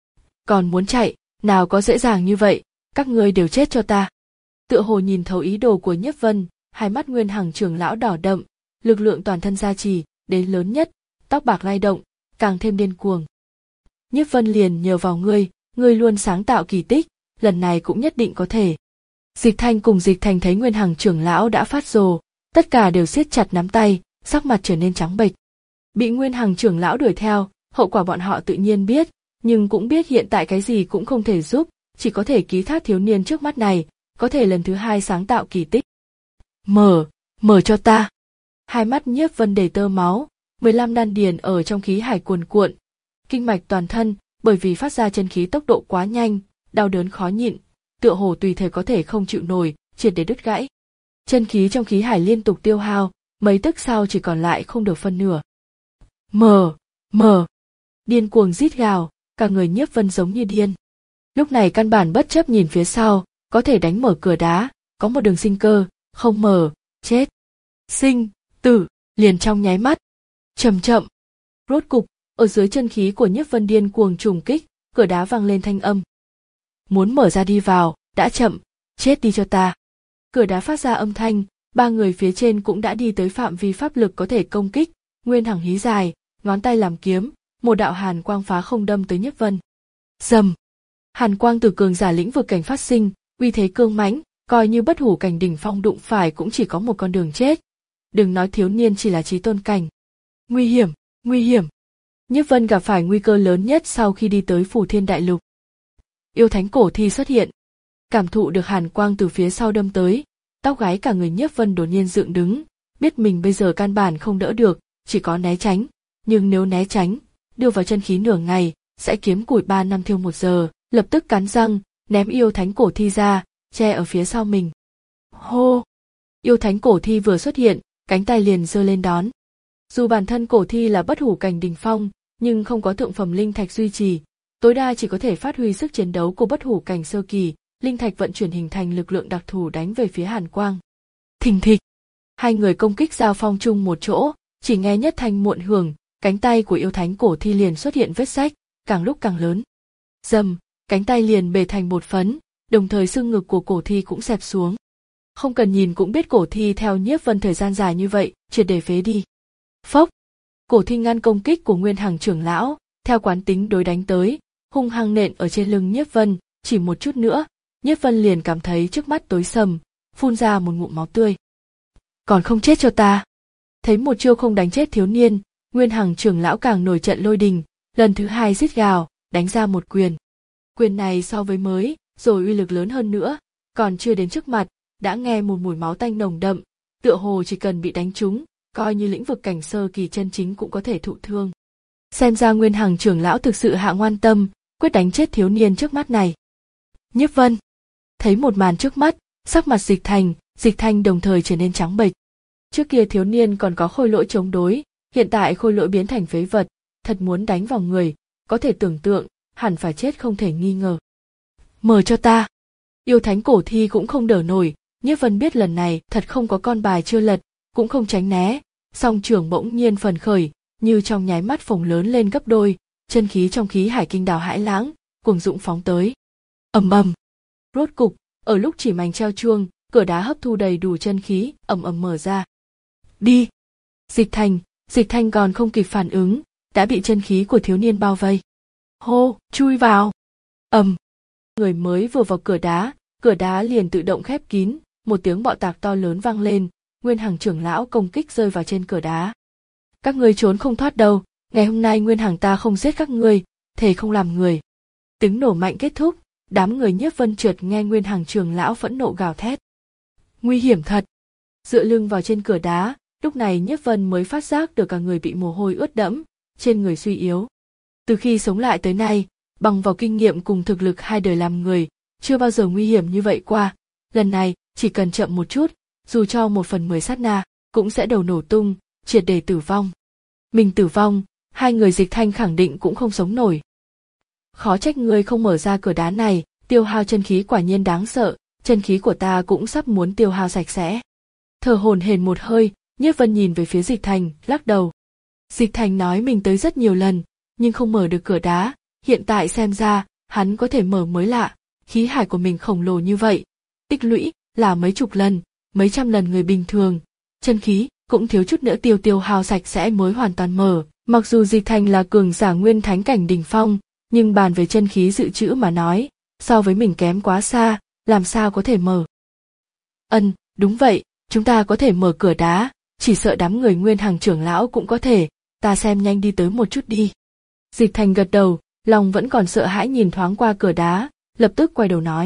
Còn muốn chạy, nào có dễ dàng như vậy, các ngươi đều chết cho ta. Tựa hồ nhìn thấu ý đồ của Nhiếp Vân, hai mắt Nguyên Hằng trưởng lão đỏ đậm, lực lượng toàn thân gia trì, đến lớn nhất, tóc bạc lay động, càng thêm điên cuồng. Nhiếp Vân liền nhờ vào ngươi, ngươi luôn sáng tạo kỳ tích, lần này cũng nhất định có thể. Dịch Thanh cùng Dịch Thành thấy Nguyên Hằng trưởng lão đã phát rồ, tất cả đều siết chặt nắm tay, sắc mặt trở nên trắng bệch. Bị Nguyên Hằng trưởng lão đuổi theo, hậu quả bọn họ tự nhiên biết, nhưng cũng biết hiện tại cái gì cũng không thể giúp, chỉ có thể ký thác thiếu niên trước mắt này, có thể lần thứ hai sáng tạo kỳ tích. Mở, mở cho ta. Hai mắt Nhiếp Vân đầy tơ máu, mười lăm đan điền ở trong khí hải cuồn cuộn, kinh mạch toàn thân bởi vì phát ra chân khí tốc độ quá nhanh, đau đớn khó nhịn, tựa hồ tùy thời có thể không chịu nổi, triệt để đứt gãy. Chân khí trong khí hải liên tục tiêu hao, mấy tức sau chỉ còn lại không được phân nửa. Mờ, mờ, điên cuồng rít gào, cả người Nhiếp Vân giống như điên. Lúc này căn bản bất chấp nhìn phía sau, có thể đánh mở cửa đá, có một đường sinh cơ, không mở, chết. Sinh, tử, liền trong nháy mắt. Chậm chậm. Rốt cục, ở dưới chân khí của Nhiếp Vân điên cuồng trùng kích, cửa đá vang lên thanh âm. Muốn mở ra đi vào, đã chậm, chết đi cho ta. Cửa đá phát ra âm thanh, ba người phía trên cũng đã đi tới phạm vi pháp lực có thể công kích, Nguyên Hằng hí dài, ngón tay làm kiếm, một đạo hàn quang phá không đâm tới Nhiếp Vân. Rầm. Hàn quang từ cường giả lĩnh vực cảnh phát sinh, uy thế cương mãnh, coi như bất hủ cảnh đỉnh phong đụng phải cũng chỉ có một con đường chết. Đừng nói thiếu niên chỉ là chí tôn cảnh. Nguy hiểm, nguy hiểm. Nhiếp Vân gặp phải nguy cơ lớn nhất sau khi đi tới Phù Thiên Đại Lục. Yêu thánh cổ thi xuất hiện, cảm thụ được hàn quang từ phía sau đâm tới, tóc gáy cả người Nhiếp Vân đột nhiên dựng đứng, biết mình bây giờ căn bản không đỡ được, chỉ có né tránh, nhưng nếu né tránh, đưa vào chân khí nửa ngày, sẽ kiếm củi ba năm thiêu một giờ, lập tức cắn răng, ném yêu thánh cổ thi ra, che ở phía sau mình. Hô! Yêu thánh cổ thi vừa xuất hiện, cánh tay liền giơ lên đón. Dù bản thân cổ thi là bất hủ cảnh đỉnh phong, nhưng không có thượng phẩm linh thạch duy trì, tối đa chỉ có thể phát huy sức chiến đấu của bất hủ cảnh sơ kỳ, linh thạch vận chuyển hình thành lực lượng đặc thù đánh về phía hàn quang. Thình thịch! Hai người công kích giao phong chung một chỗ, chỉ nghe nhất thanh muộn hưởng, cánh tay của yêu thánh cổ thi liền xuất hiện vết rách, càng lúc càng lớn. Dầm, cánh tay liền bể thành bột phấn, đồng thời xương ngực của cổ thi cũng xẹp xuống. Không cần nhìn cũng biết cổ thi theo Nhiếp Vân thời gian dài như vậy, triệt để phế đi. Phốc! Cổ thi ngăn công kích của Nguyên Hằng trưởng lão, theo quán tính đối đánh tới, hung hăng nện ở trên lưng Nhiếp Vân, chỉ một chút nữa, Nhiếp Vân liền cảm thấy trước mắt tối sầm, phun ra một ngụm máu tươi. Còn không chết cho ta! Thấy một chiêu không đánh chết thiếu niên, Nguyên Hằng trưởng lão càng nổi trận lôi đình, lần thứ hai rít gào, đánh ra một quyền. Quyền này so với mới, rồi uy lực lớn hơn nữa, còn chưa đến trước mặt, đã nghe một mùi máu tanh nồng đậm, tựa hồ chỉ cần bị đánh trúng, coi như lĩnh vực cảnh sơ kỳ chân chính cũng có thể thụ thương. Xem ra Nguyên Hằng trưởng lão thực sự hạ ngoan tâm, quyết đánh chết thiếu niên trước mắt này. Nhiếp Vân thấy một màn trước mắt, sắc mặt Dịch Thành, Dịch Thanh đồng thời trở nên trắng bệch. Trước kia thiếu niên còn có khôi lỗi chống đối, hiện tại khôi lỗi biến thành phế vật, thật muốn đánh vào người, có thể tưởng tượng, hẳn phải chết không thể nghi ngờ. Mở cho ta! Yêu thánh cổ thi cũng không đỡ nổi, Nhiếp Vân biết lần này thật không có con bài chưa lật, cũng không tránh né, song trưởng bỗng nhiên phần khởi, như trong nháy mắt phồng lớn lên gấp đôi, chân khí trong khí hải kinh đảo hãi lãng, cuồng dũng phóng tới. Ầm ầm! Rốt cục, ở lúc chỉ mảnh treo chuông, cửa đá hấp thu đầy đủ chân khí, ầm ầm mở ra. Đi! Dịch Thành, Dịch Thanh còn không kịp phản ứng, đã bị chân khí của thiếu niên bao vây. Hô, chui vào! Ầm! Người mới vừa vào cửa đá, cửa đá liền tự động khép kín, một tiếng bạo tạc to lớn vang lên, Nguyên Hằng trưởng lão công kích rơi vào trên cửa đá. Các ngươi trốn không thoát đâu, ngày hôm nay Nguyên Hằng ta không giết các ngươi, thề không làm người. Tiếng nổ mạnh kết thúc, đám người Nhiếp Vân chợt nghe Nguyên Hằng trưởng lão phẫn nộ gào thét. Nguy hiểm thật! Dựa lưng vào trên cửa đá, lúc này Nhiếp Vân mới phát giác được cả người bị mồ hôi ướt đẫm, trên người suy yếu. Từ khi sống lại tới nay, bằng vào kinh nghiệm cùng thực lực hai đời làm người, chưa bao giờ nguy hiểm như vậy qua, lần này chỉ cần chậm một chút, dù cho một phần mười sát na, cũng sẽ đầu nổ tung, triệt để tử vong. Mình tử vong, hai người Dịch Thanh khẳng định cũng không sống nổi. Khó trách ngươi không mở ra cửa đá này, tiêu hao chân khí quả nhiên đáng sợ, chân khí của ta cũng sắp muốn tiêu hao sạch sẽ. Thở hổn hển một hơi, Nhiếp Vân nhìn về phía Dịch Thành, lắc đầu. Dịch Thành nói mình tới rất nhiều lần, nhưng không mở được cửa đá, hiện tại xem ra, hắn có thể mở mới lạ, khí hải của mình khổng lồ như vậy, tích lũy là mấy chục lần, mấy trăm lần người bình thường, chân khí cũng thiếu chút nữa tiêu tiêu hao sạch sẽ mới hoàn toàn mở. Mặc dù Dịch Thành là cường giả nguyên thánh cảnh đỉnh phong, nhưng bàn về chân khí dự trữ mà nói, so với mình kém quá xa, làm sao có thể mở. Ân, đúng vậy, chúng ta có thể mở cửa đá, chỉ sợ đám người Nguyên Hằng trưởng lão cũng có thể, ta xem nhanh đi tới một chút đi. Dịch Thành gật đầu, lòng vẫn còn sợ hãi nhìn thoáng qua cửa đá, lập tức quay đầu nói.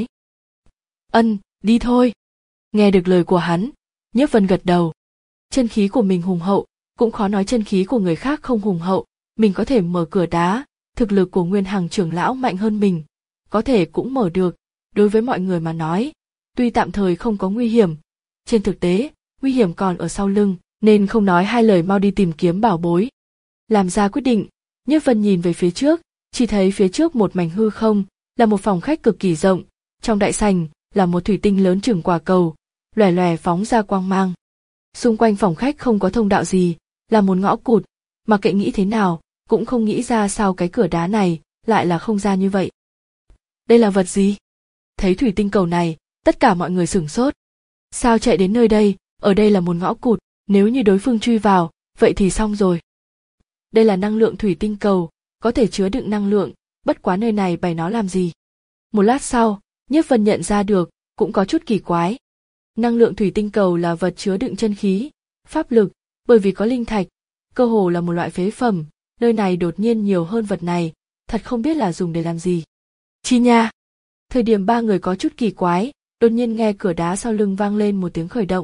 Ân, đi thôi. Nghe được lời của hắn, Nhiếp Vân gật đầu. Chân khí của mình hùng hậu, cũng khó nói chân khí của người khác không hùng hậu, mình có thể mở cửa đá, thực lực của Nguyên Hằng trưởng lão mạnh hơn mình, có thể cũng mở được, đối với mọi người mà nói, tuy tạm thời không có nguy hiểm, trên thực tế, nguy hiểm còn ở sau lưng, nên không nói hai lời mau đi tìm kiếm bảo bối. Làm ra quyết định, Nhiếp Vân nhìn về phía trước, chỉ thấy phía trước một mảnh hư không, là một phòng khách cực kỳ rộng, trong đại sảnh là một thủy tinh lớn chừng quả cầu, lòe lòe phóng ra quang mang. Xung quanh phòng khách không có thông đạo gì, là một ngõ cụt, mà kệ nghĩ thế nào, cũng không nghĩ ra sao cái cửa đá này lại là không gian như vậy. Đây là vật gì? Thấy thủy tinh cầu này, tất cả mọi người sửng sốt. Sao chạy đến nơi đây, ở đây là một ngõ cụt, nếu như đối phương truy vào, vậy thì xong rồi. Đây là năng lượng thủy tinh cầu, có thể chứa đựng năng lượng, bất quá nơi này bày nó làm gì? Một lát sau, Nhiếp Vân nhận ra được, cũng có chút kỳ quái. Năng lượng thủy tinh cầu là vật chứa đựng chân khí, pháp lực, bởi vì có linh thạch, cơ hồ là một loại phế phẩm, nơi này đột nhiên nhiều hơn vật này, thật không biết là dùng để làm gì. Chi nha! Thời điểm ba người có chút kỳ quái, đột nhiên nghe cửa đá sau lưng vang lên một tiếng khởi động.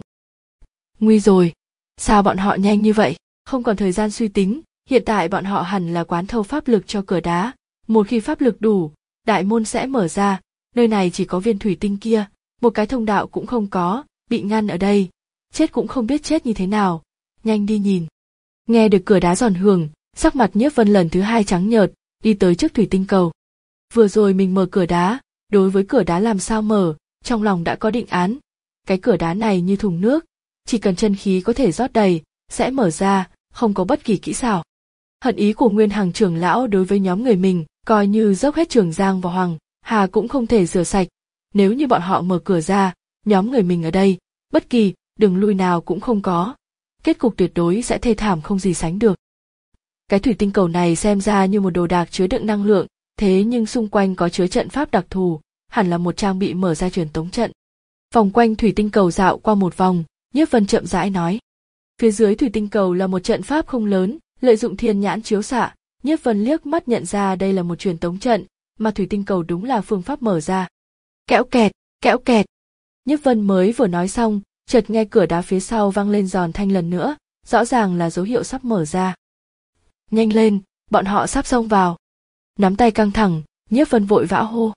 Nguy rồi! Sao bọn họ nhanh như vậy? Không còn thời gian suy tính, hiện tại bọn họ hẳn là quán thâu pháp lực cho cửa đá, một khi pháp lực đủ, đại môn sẽ mở ra, nơi này chỉ có viên thủy tinh kia, một cái thông đạo cũng không có, bị ngăn ở đây, chết cũng không biết chết như thế nào, nhanh đi nhìn. Nghe được cửa đá giòn hưởng, sắc mặt Nhiếp Vân lần thứ hai trắng nhợt, đi tới trước thủy tinh cầu. Vừa rồi mình mở cửa đá, đối với cửa đá làm sao mở, trong lòng đã có định án. Cái cửa đá này như thùng nước, chỉ cần chân khí có thể rót đầy, sẽ mở ra, không có bất kỳ kỹ xảo. Hận ý của Nguyên Hằng trưởng lão đối với nhóm người mình, coi như dốc hết Trường Giang và Hoàng Hà cũng không thể rửa sạch. Nếu như bọn họ mở cửa ra, nhóm người mình ở đây, bất kỳ đường lui nào cũng không có. Kết cục tuyệt đối sẽ thê thảm không gì sánh được. Cái thủy tinh cầu này xem ra như một đồ đạc chứa đựng năng lượng, thế nhưng xung quanh có chứa trận pháp đặc thù, hẳn là một trang bị mở ra truyền tống trận. Vòng quanh thủy tinh cầu dạo qua một vòng, Nhiếp Vân chậm rãi nói. Phía dưới thủy tinh cầu là một trận pháp không lớn, lợi dụng thiên nhãn chiếu xạ, Nhiếp Vân liếc mắt nhận ra đây là một truyền tống trận, mà thủy tinh cầu đúng là phương pháp mở ra. Kẽo kẹt, kẽo kẹt. Nhiếp Vân mới vừa nói xong, chợt nghe cửa đá phía sau vang lên giòn thanh lần nữa, rõ ràng là dấu hiệu sắp mở ra. Nhanh lên, bọn họ sắp xông vào. Nắm tay căng thẳng, Nhiếp Vân vội vã hô.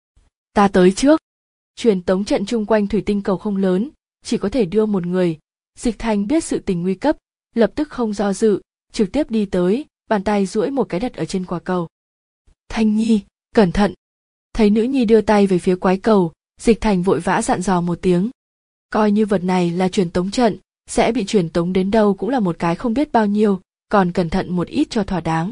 Ta tới trước. Truyền tống trận chung quanh thủy tinh cầu không lớn, chỉ có thể đưa một người. Dịch Thành biết sự tình nguy cấp, lập tức không do dự, trực tiếp đi tới, bàn tay duỗi một cái đặt ở trên quả cầu. Thanh Nhi, cẩn thận. Thấy nữ nhi đưa tay về phía quái cầu, Dịch Thành vội vã dặn dò một tiếng. Coi như vật này là truyền tống trận, sẽ bị truyền tống đến đâu cũng là một cái không biết bao nhiêu, còn cẩn thận một ít cho thỏa đáng.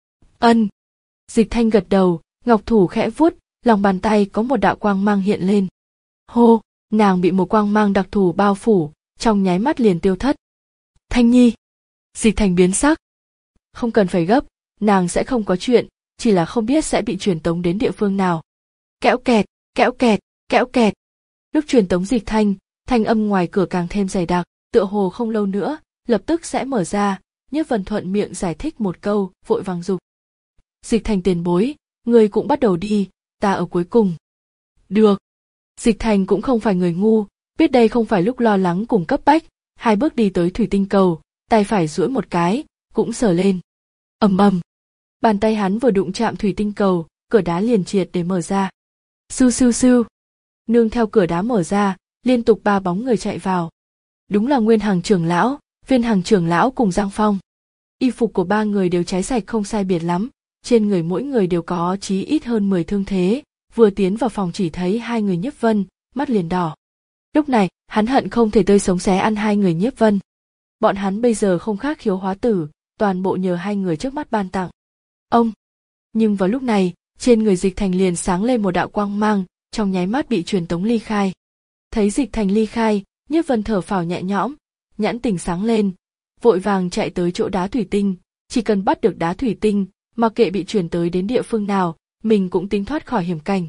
Ân. Dịch Thanh gật đầu, ngọc thủ khẽ vuốt, lòng bàn tay có một đạo quang mang hiện lên. Hô, nàng bị một quang mang đặc thù bao phủ, trong nháy mắt liền tiêu thất. Thanh Nhi. Dịch Thành biến sắc. Không cần phải gấp, nàng sẽ không có chuyện, chỉ là không biết sẽ bị truyền tống đến địa phương nào. Kẽo kẹt, kẽo kẹt, kẽo kẹt. Lúc truyền tống Dịch Thanh, thanh âm ngoài cửa càng thêm dày đặc, tựa hồ không lâu nữa, lập tức sẽ mở ra. Nhiếp Vân thuận miệng giải thích một câu, vội vàng dục. Dịch Thành tiền bối, người cũng bắt đầu đi, ta ở cuối cùng. Được. Dịch Thành cũng không phải người ngu, biết đây không phải lúc lo lắng cùng cấp bách, hai bước đi tới thủy tinh cầu, tay phải duỗi một cái, cũng sờ lên. Ầm ầm. Bàn tay hắn vừa đụng chạm thủy tinh cầu, cửa đá liền triệt để mở ra. Sưu sưu sưu. Nương theo cửa đá mở ra, liên tục ba bóng người chạy vào. Đúng là Nguyên Hằng trưởng lão, Viên Hằng trưởng lão cùng Giang Phong. Y phục của ba người đều cháy sạch không sai biệt lắm, trên người mỗi người đều có chí ít hơn mười thương thế, vừa tiến vào phòng chỉ thấy hai người Nhiếp Vân, mắt liền đỏ. Lúc này, hắn hận không thể tươi sống xé ăn hai người Nhiếp Vân. Bọn hắn bây giờ không khác khiếu hóa tử, toàn bộ nhờ hai người trước mắt ban tặng. Ông! Nhưng vào lúc này, trên người Dịch Thành liền sáng lên một đạo quang mang, trong nháy mắt bị truyền tống ly khai. Thấy Dịch Thành ly khai, Nhiếp Vân thở phào nhẹ nhõm, nhãn tình sáng lên, vội vàng chạy tới chỗ đá thủy tinh, chỉ cần bắt được đá thủy tinh, mặc kệ bị truyền tới đến địa phương nào, mình cũng tính thoát khỏi hiểm cảnh.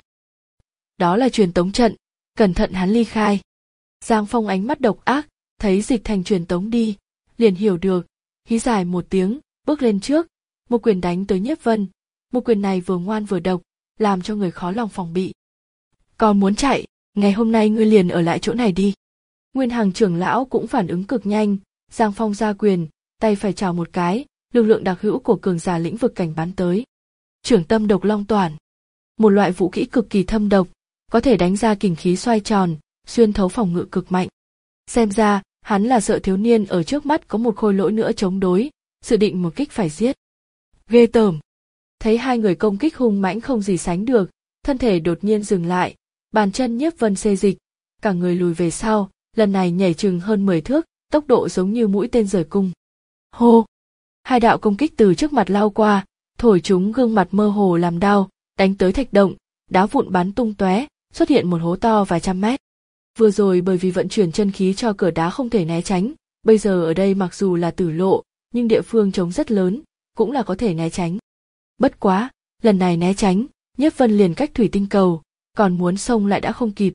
Đó là truyền tống trận, cẩn thận hắn ly khai. Giang Phong ánh mắt độc ác, thấy Dịch Thành truyền tống đi, liền hiểu được, hí dài một tiếng, bước lên trước, một quyền đánh tới Nhiếp Vân, một quyền này vừa ngoan vừa độc, làm cho người khó lòng phòng bị. Còn muốn chạy, ngày hôm nay ngươi liền ở lại chỗ này đi. Nguyên Hằng trưởng lão cũng phản ứng cực nhanh, Giang Phong ra quyền, tay phải chào một cái, lực lượng đặc hữu của cường giả lĩnh vực cảnh bắn tới. Trưởng tâm độc long toản, một loại vũ kỹ cực kỳ thâm độc, có thể đánh ra kình khí xoay tròn, xuyên thấu phòng ngự cực mạnh. Xem ra, hắn là sợ thiếu niên ở trước mắt có một khôi lỗi nữa chống đối, dự định một kích phải giết. Ghê tởm. Thấy hai người công kích hung mãnh không gì sánh được, thân thể đột nhiên dừng lại, bàn chân Nhiếp Vân xê dịch, cả người lùi về sau, lần này nhảy chừng hơn mười thước, tốc độ giống như mũi tên rời cung. Hô! Hai đạo công kích từ trước mặt lao qua, thổi chúng gương mặt mơ hồ làm đau, đánh tới thạch động, đá vụn bắn tung tóe, xuất hiện một hố to vài trăm mét. Vừa rồi bởi vì vận chuyển chân khí cho cửa đá không thể né tránh, bây giờ ở đây mặc dù là tử lộ, nhưng địa phương trống rất lớn, cũng là có thể né tránh. Bất quá, lần này né tránh, Nhiếp Vân liền cách thủy tinh cầu, còn muốn xông lại đã không kịp.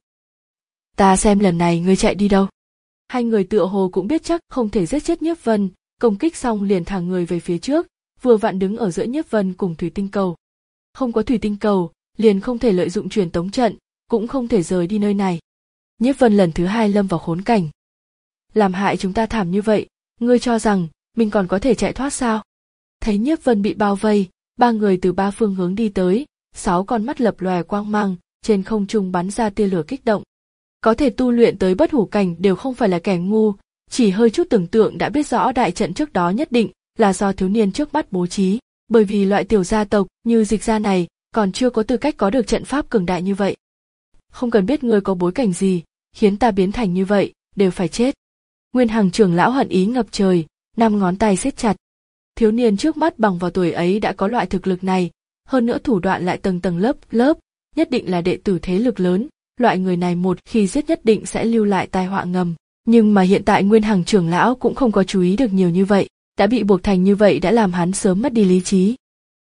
Ta xem lần này ngươi chạy đi đâu. Hai người tựa hồ cũng biết chắc không thể giết chết Nhiếp Vân, công kích xong liền thả người về phía trước, vừa vặn đứng ở giữa Nhiếp Vân cùng thủy tinh cầu. Không có thủy tinh cầu, liền không thể lợi dụng truyền tống trận, cũng không thể rời đi nơi này. Nhiếp Vân lần thứ hai lâm vào khốn cảnh. Làm hại chúng ta thảm như vậy, ngươi cho rằng mình còn có thể chạy thoát sao? Thấy Nhiếp Vân bị bao vây, ba người từ ba phương hướng đi tới, sáu con mắt lập lòe quang mang, trên không trung bắn ra tia lửa kích động. Có thể tu luyện tới bất hủ cảnh đều không phải là kẻ ngu, chỉ hơi chút tưởng tượng đã biết rõ đại trận trước đó nhất định là do thiếu niên trước mắt bố trí, bởi vì loại tiểu gia tộc như Dịch gia này còn chưa có tư cách có được trận pháp cường đại như vậy. Không cần biết ngươi có bối cảnh gì, khiến ta biến thành như vậy, đều phải chết. Nguyên Hằng trưởng lão hận ý ngập trời, năm ngón tay siết chặt. Thiếu niên trước mắt bằng vào tuổi ấy đã có loại thực lực này, hơn nữa thủ đoạn lại tầng tầng lớp lớp, nhất định là đệ tử thế lực lớn, loại người này một khi giết nhất định sẽ lưu lại tai họa ngầm. Nhưng mà hiện tại Nguyên Hằng trưởng lão cũng không có chú ý được nhiều như vậy, đã bị buộc thành như vậy đã làm hắn sớm mất đi lý trí.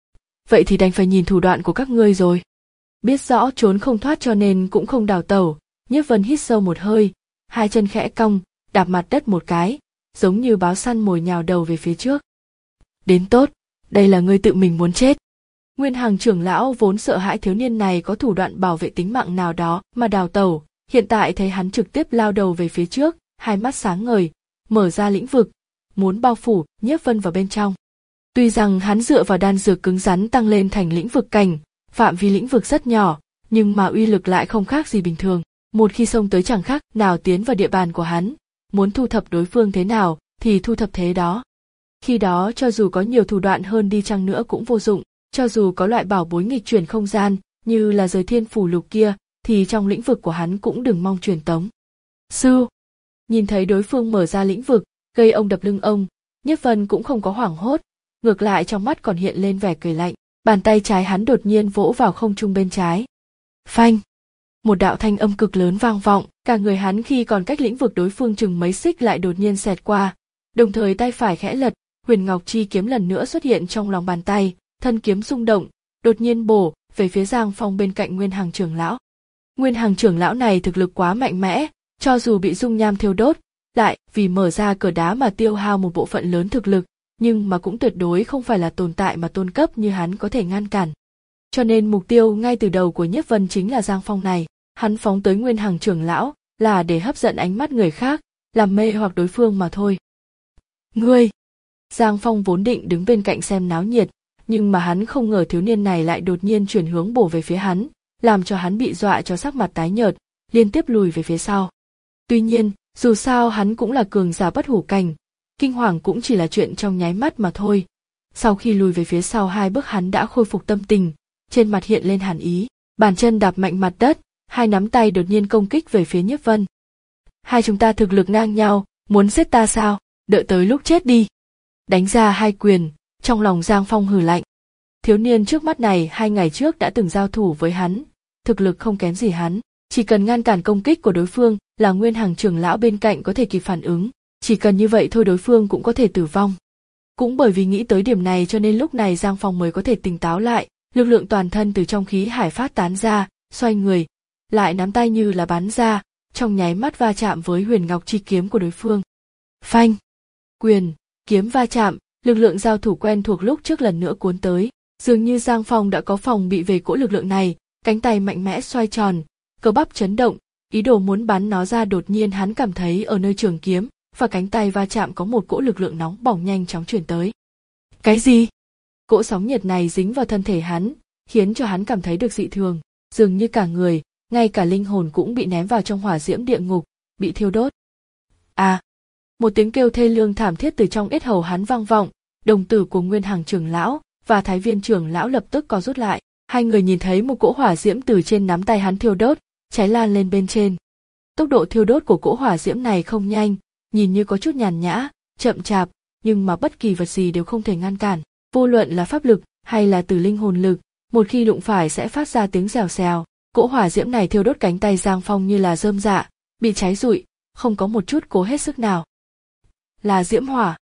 Vậy thì đành phải nhìn thủ đoạn của các ngươi rồi. Biết rõ trốn không thoát cho nên cũng không đào tẩu, Nhiếp Vân hít sâu một hơi, hai chân khẽ cong, đạp mặt đất một cái, giống như báo săn mồi nhào đầu về phía trước. Đến tốt, đây là ngươi tự mình muốn chết. Nguyên Hằng trưởng lão vốn sợ hãi thiếu niên này có thủ đoạn bảo vệ tính mạng nào đó mà đào tẩu, hiện tại thấy hắn trực tiếp lao đầu về phía trước, hai mắt sáng ngời, mở ra lĩnh vực, muốn bao phủ Nhiếp Vân vào bên trong. Tuy rằng hắn dựa vào đan dược cứng rắn tăng lên thành lĩnh vực cảnh, phạm vi lĩnh vực rất nhỏ, nhưng mà uy lực lại không khác gì bình thường. Một khi xông tới chẳng khác nào tiến vào địa bàn của hắn, muốn thu thập đối phương thế nào thì thu thập thế đó. Khi đó cho dù có nhiều thủ đoạn hơn đi chăng nữa cũng vô dụng, cho dù có loại bảo bối nghịch chuyển không gian như là Giới Thiên Phủ Lục kia thì trong lĩnh vực của hắn cũng đừng mong truyền tống. Sư! Nhìn thấy đối phương mở ra lĩnh vực, gây ông đập lưng ông, Nhiếp Vân cũng không có hoảng hốt, ngược lại trong mắt còn hiện lên vẻ cười lạnh, bàn tay trái hắn đột nhiên vỗ vào không trung bên trái. Phanh! Một đạo thanh âm cực lớn vang vọng, cả người hắn khi còn cách lĩnh vực đối phương chừng mấy xích lại đột nhiên xẹt qua, đồng thời tay phải khẽ lật, Huyền Ngọc Chi kiếm lần nữa xuất hiện trong lòng bàn tay, thân kiếm rung động, đột nhiên bổ về phía Giang Phong bên cạnh Nguyên Hằng trưởng lão. Nguyên Hằng trưởng lão này thực lực quá mạnh mẽ, cho dù bị dung nham thiêu đốt, lại vì mở ra cửa đá mà tiêu hao một bộ phận lớn thực lực, nhưng mà cũng tuyệt đối không phải là tồn tại mà tôn cấp như hắn có thể ngăn cản. Cho nên mục tiêu ngay từ đầu của Nhiếp Vân chính là Giang Phong này, hắn phóng tới Nguyên Hằng trưởng lão là để hấp dẫn ánh mắt người khác, làm mê hoặc đối phương mà thôi. Ngươi! Giang Phong vốn định đứng bên cạnh xem náo nhiệt, nhưng mà hắn không ngờ thiếu niên này lại đột nhiên chuyển hướng bổ về phía hắn, làm cho hắn bị dọa cho sắc mặt tái nhợt, liên tiếp lùi về phía sau. Tuy nhiên, dù sao hắn cũng là cường giả bất hủ cảnh, kinh hoàng cũng chỉ là chuyện trong nháy mắt mà thôi. Sau khi lùi về phía sau hai bước hắn đã khôi phục tâm tình, trên mặt hiện lên hàn ý, bàn chân đạp mạnh mặt đất, hai nắm tay đột nhiên công kích về phía Nhiếp Vân. Hai chúng ta thực lực ngang nhau, muốn giết ta sao? Đợi tới lúc chết đi. Đánh ra hai quyền, trong lòng Giang Phong hừ lạnh. Thiếu niên trước mắt này hai ngày trước đã từng giao thủ với hắn, thực lực không kém gì hắn, chỉ cần ngăn cản công kích của đối phương là Nguyên Hằng trưởng lão bên cạnh có thể kịp phản ứng, chỉ cần như vậy thôi đối phương cũng có thể tử vong. Cũng bởi vì nghĩ tới điểm này cho nên lúc này Giang Phong mới có thể tỉnh táo lại, lực lượng toàn thân từ trong khí hải phát tán ra, xoay người, lại nắm tay như là bắn ra, trong nháy mắt va chạm với Huyền Ngọc Chi kiếm của đối phương. Phanh! Quyền, kiếm va chạm, lực lượng giao thủ quen thuộc lúc trước lần nữa cuốn tới, dường như Giang Phong đã có phòng bị về cỗ lực lượng này, cánh tay mạnh mẽ xoay tròn, cơ bắp chấn động, ý đồ muốn bắn nó ra, đột nhiên hắn cảm thấy ở nơi trường kiếm, và cánh tay va chạm có một cỗ lực lượng nóng bỏng nhanh chóng chuyển tới. Cái gì? Cỗ sóng nhiệt này dính vào thân thể hắn, khiến cho hắn cảm thấy được dị thường, dường như cả người, ngay cả linh hồn cũng bị ném vào trong hỏa diễm địa ngục, bị thiêu đốt. À! Một tiếng kêu thê lương thảm thiết từ trong yết hầu hắn vang vọng, đồng tử của Nguyên Hằng trưởng lão và Thái Viên trưởng lão lập tức co rút lại. Hai người nhìn thấy một cỗ hỏa diễm từ trên nắm tay hắn thiêu đốt, cháy lan lên bên trên. Tốc độ thiêu đốt của cỗ hỏa diễm này không nhanh, nhìn như có chút nhàn nhã, chậm chạp, nhưng mà bất kỳ vật gì đều không thể ngăn cản. Vô luận là pháp lực hay là từ linh hồn lực, một khi đụng phải sẽ phát ra tiếng rèo rèo. Cỗ hỏa diễm này thiêu đốt cánh tay Giang Phong như là rơm rạ, bị cháy rụi, không có một chút cố hết sức nào. Là diễm hỏa.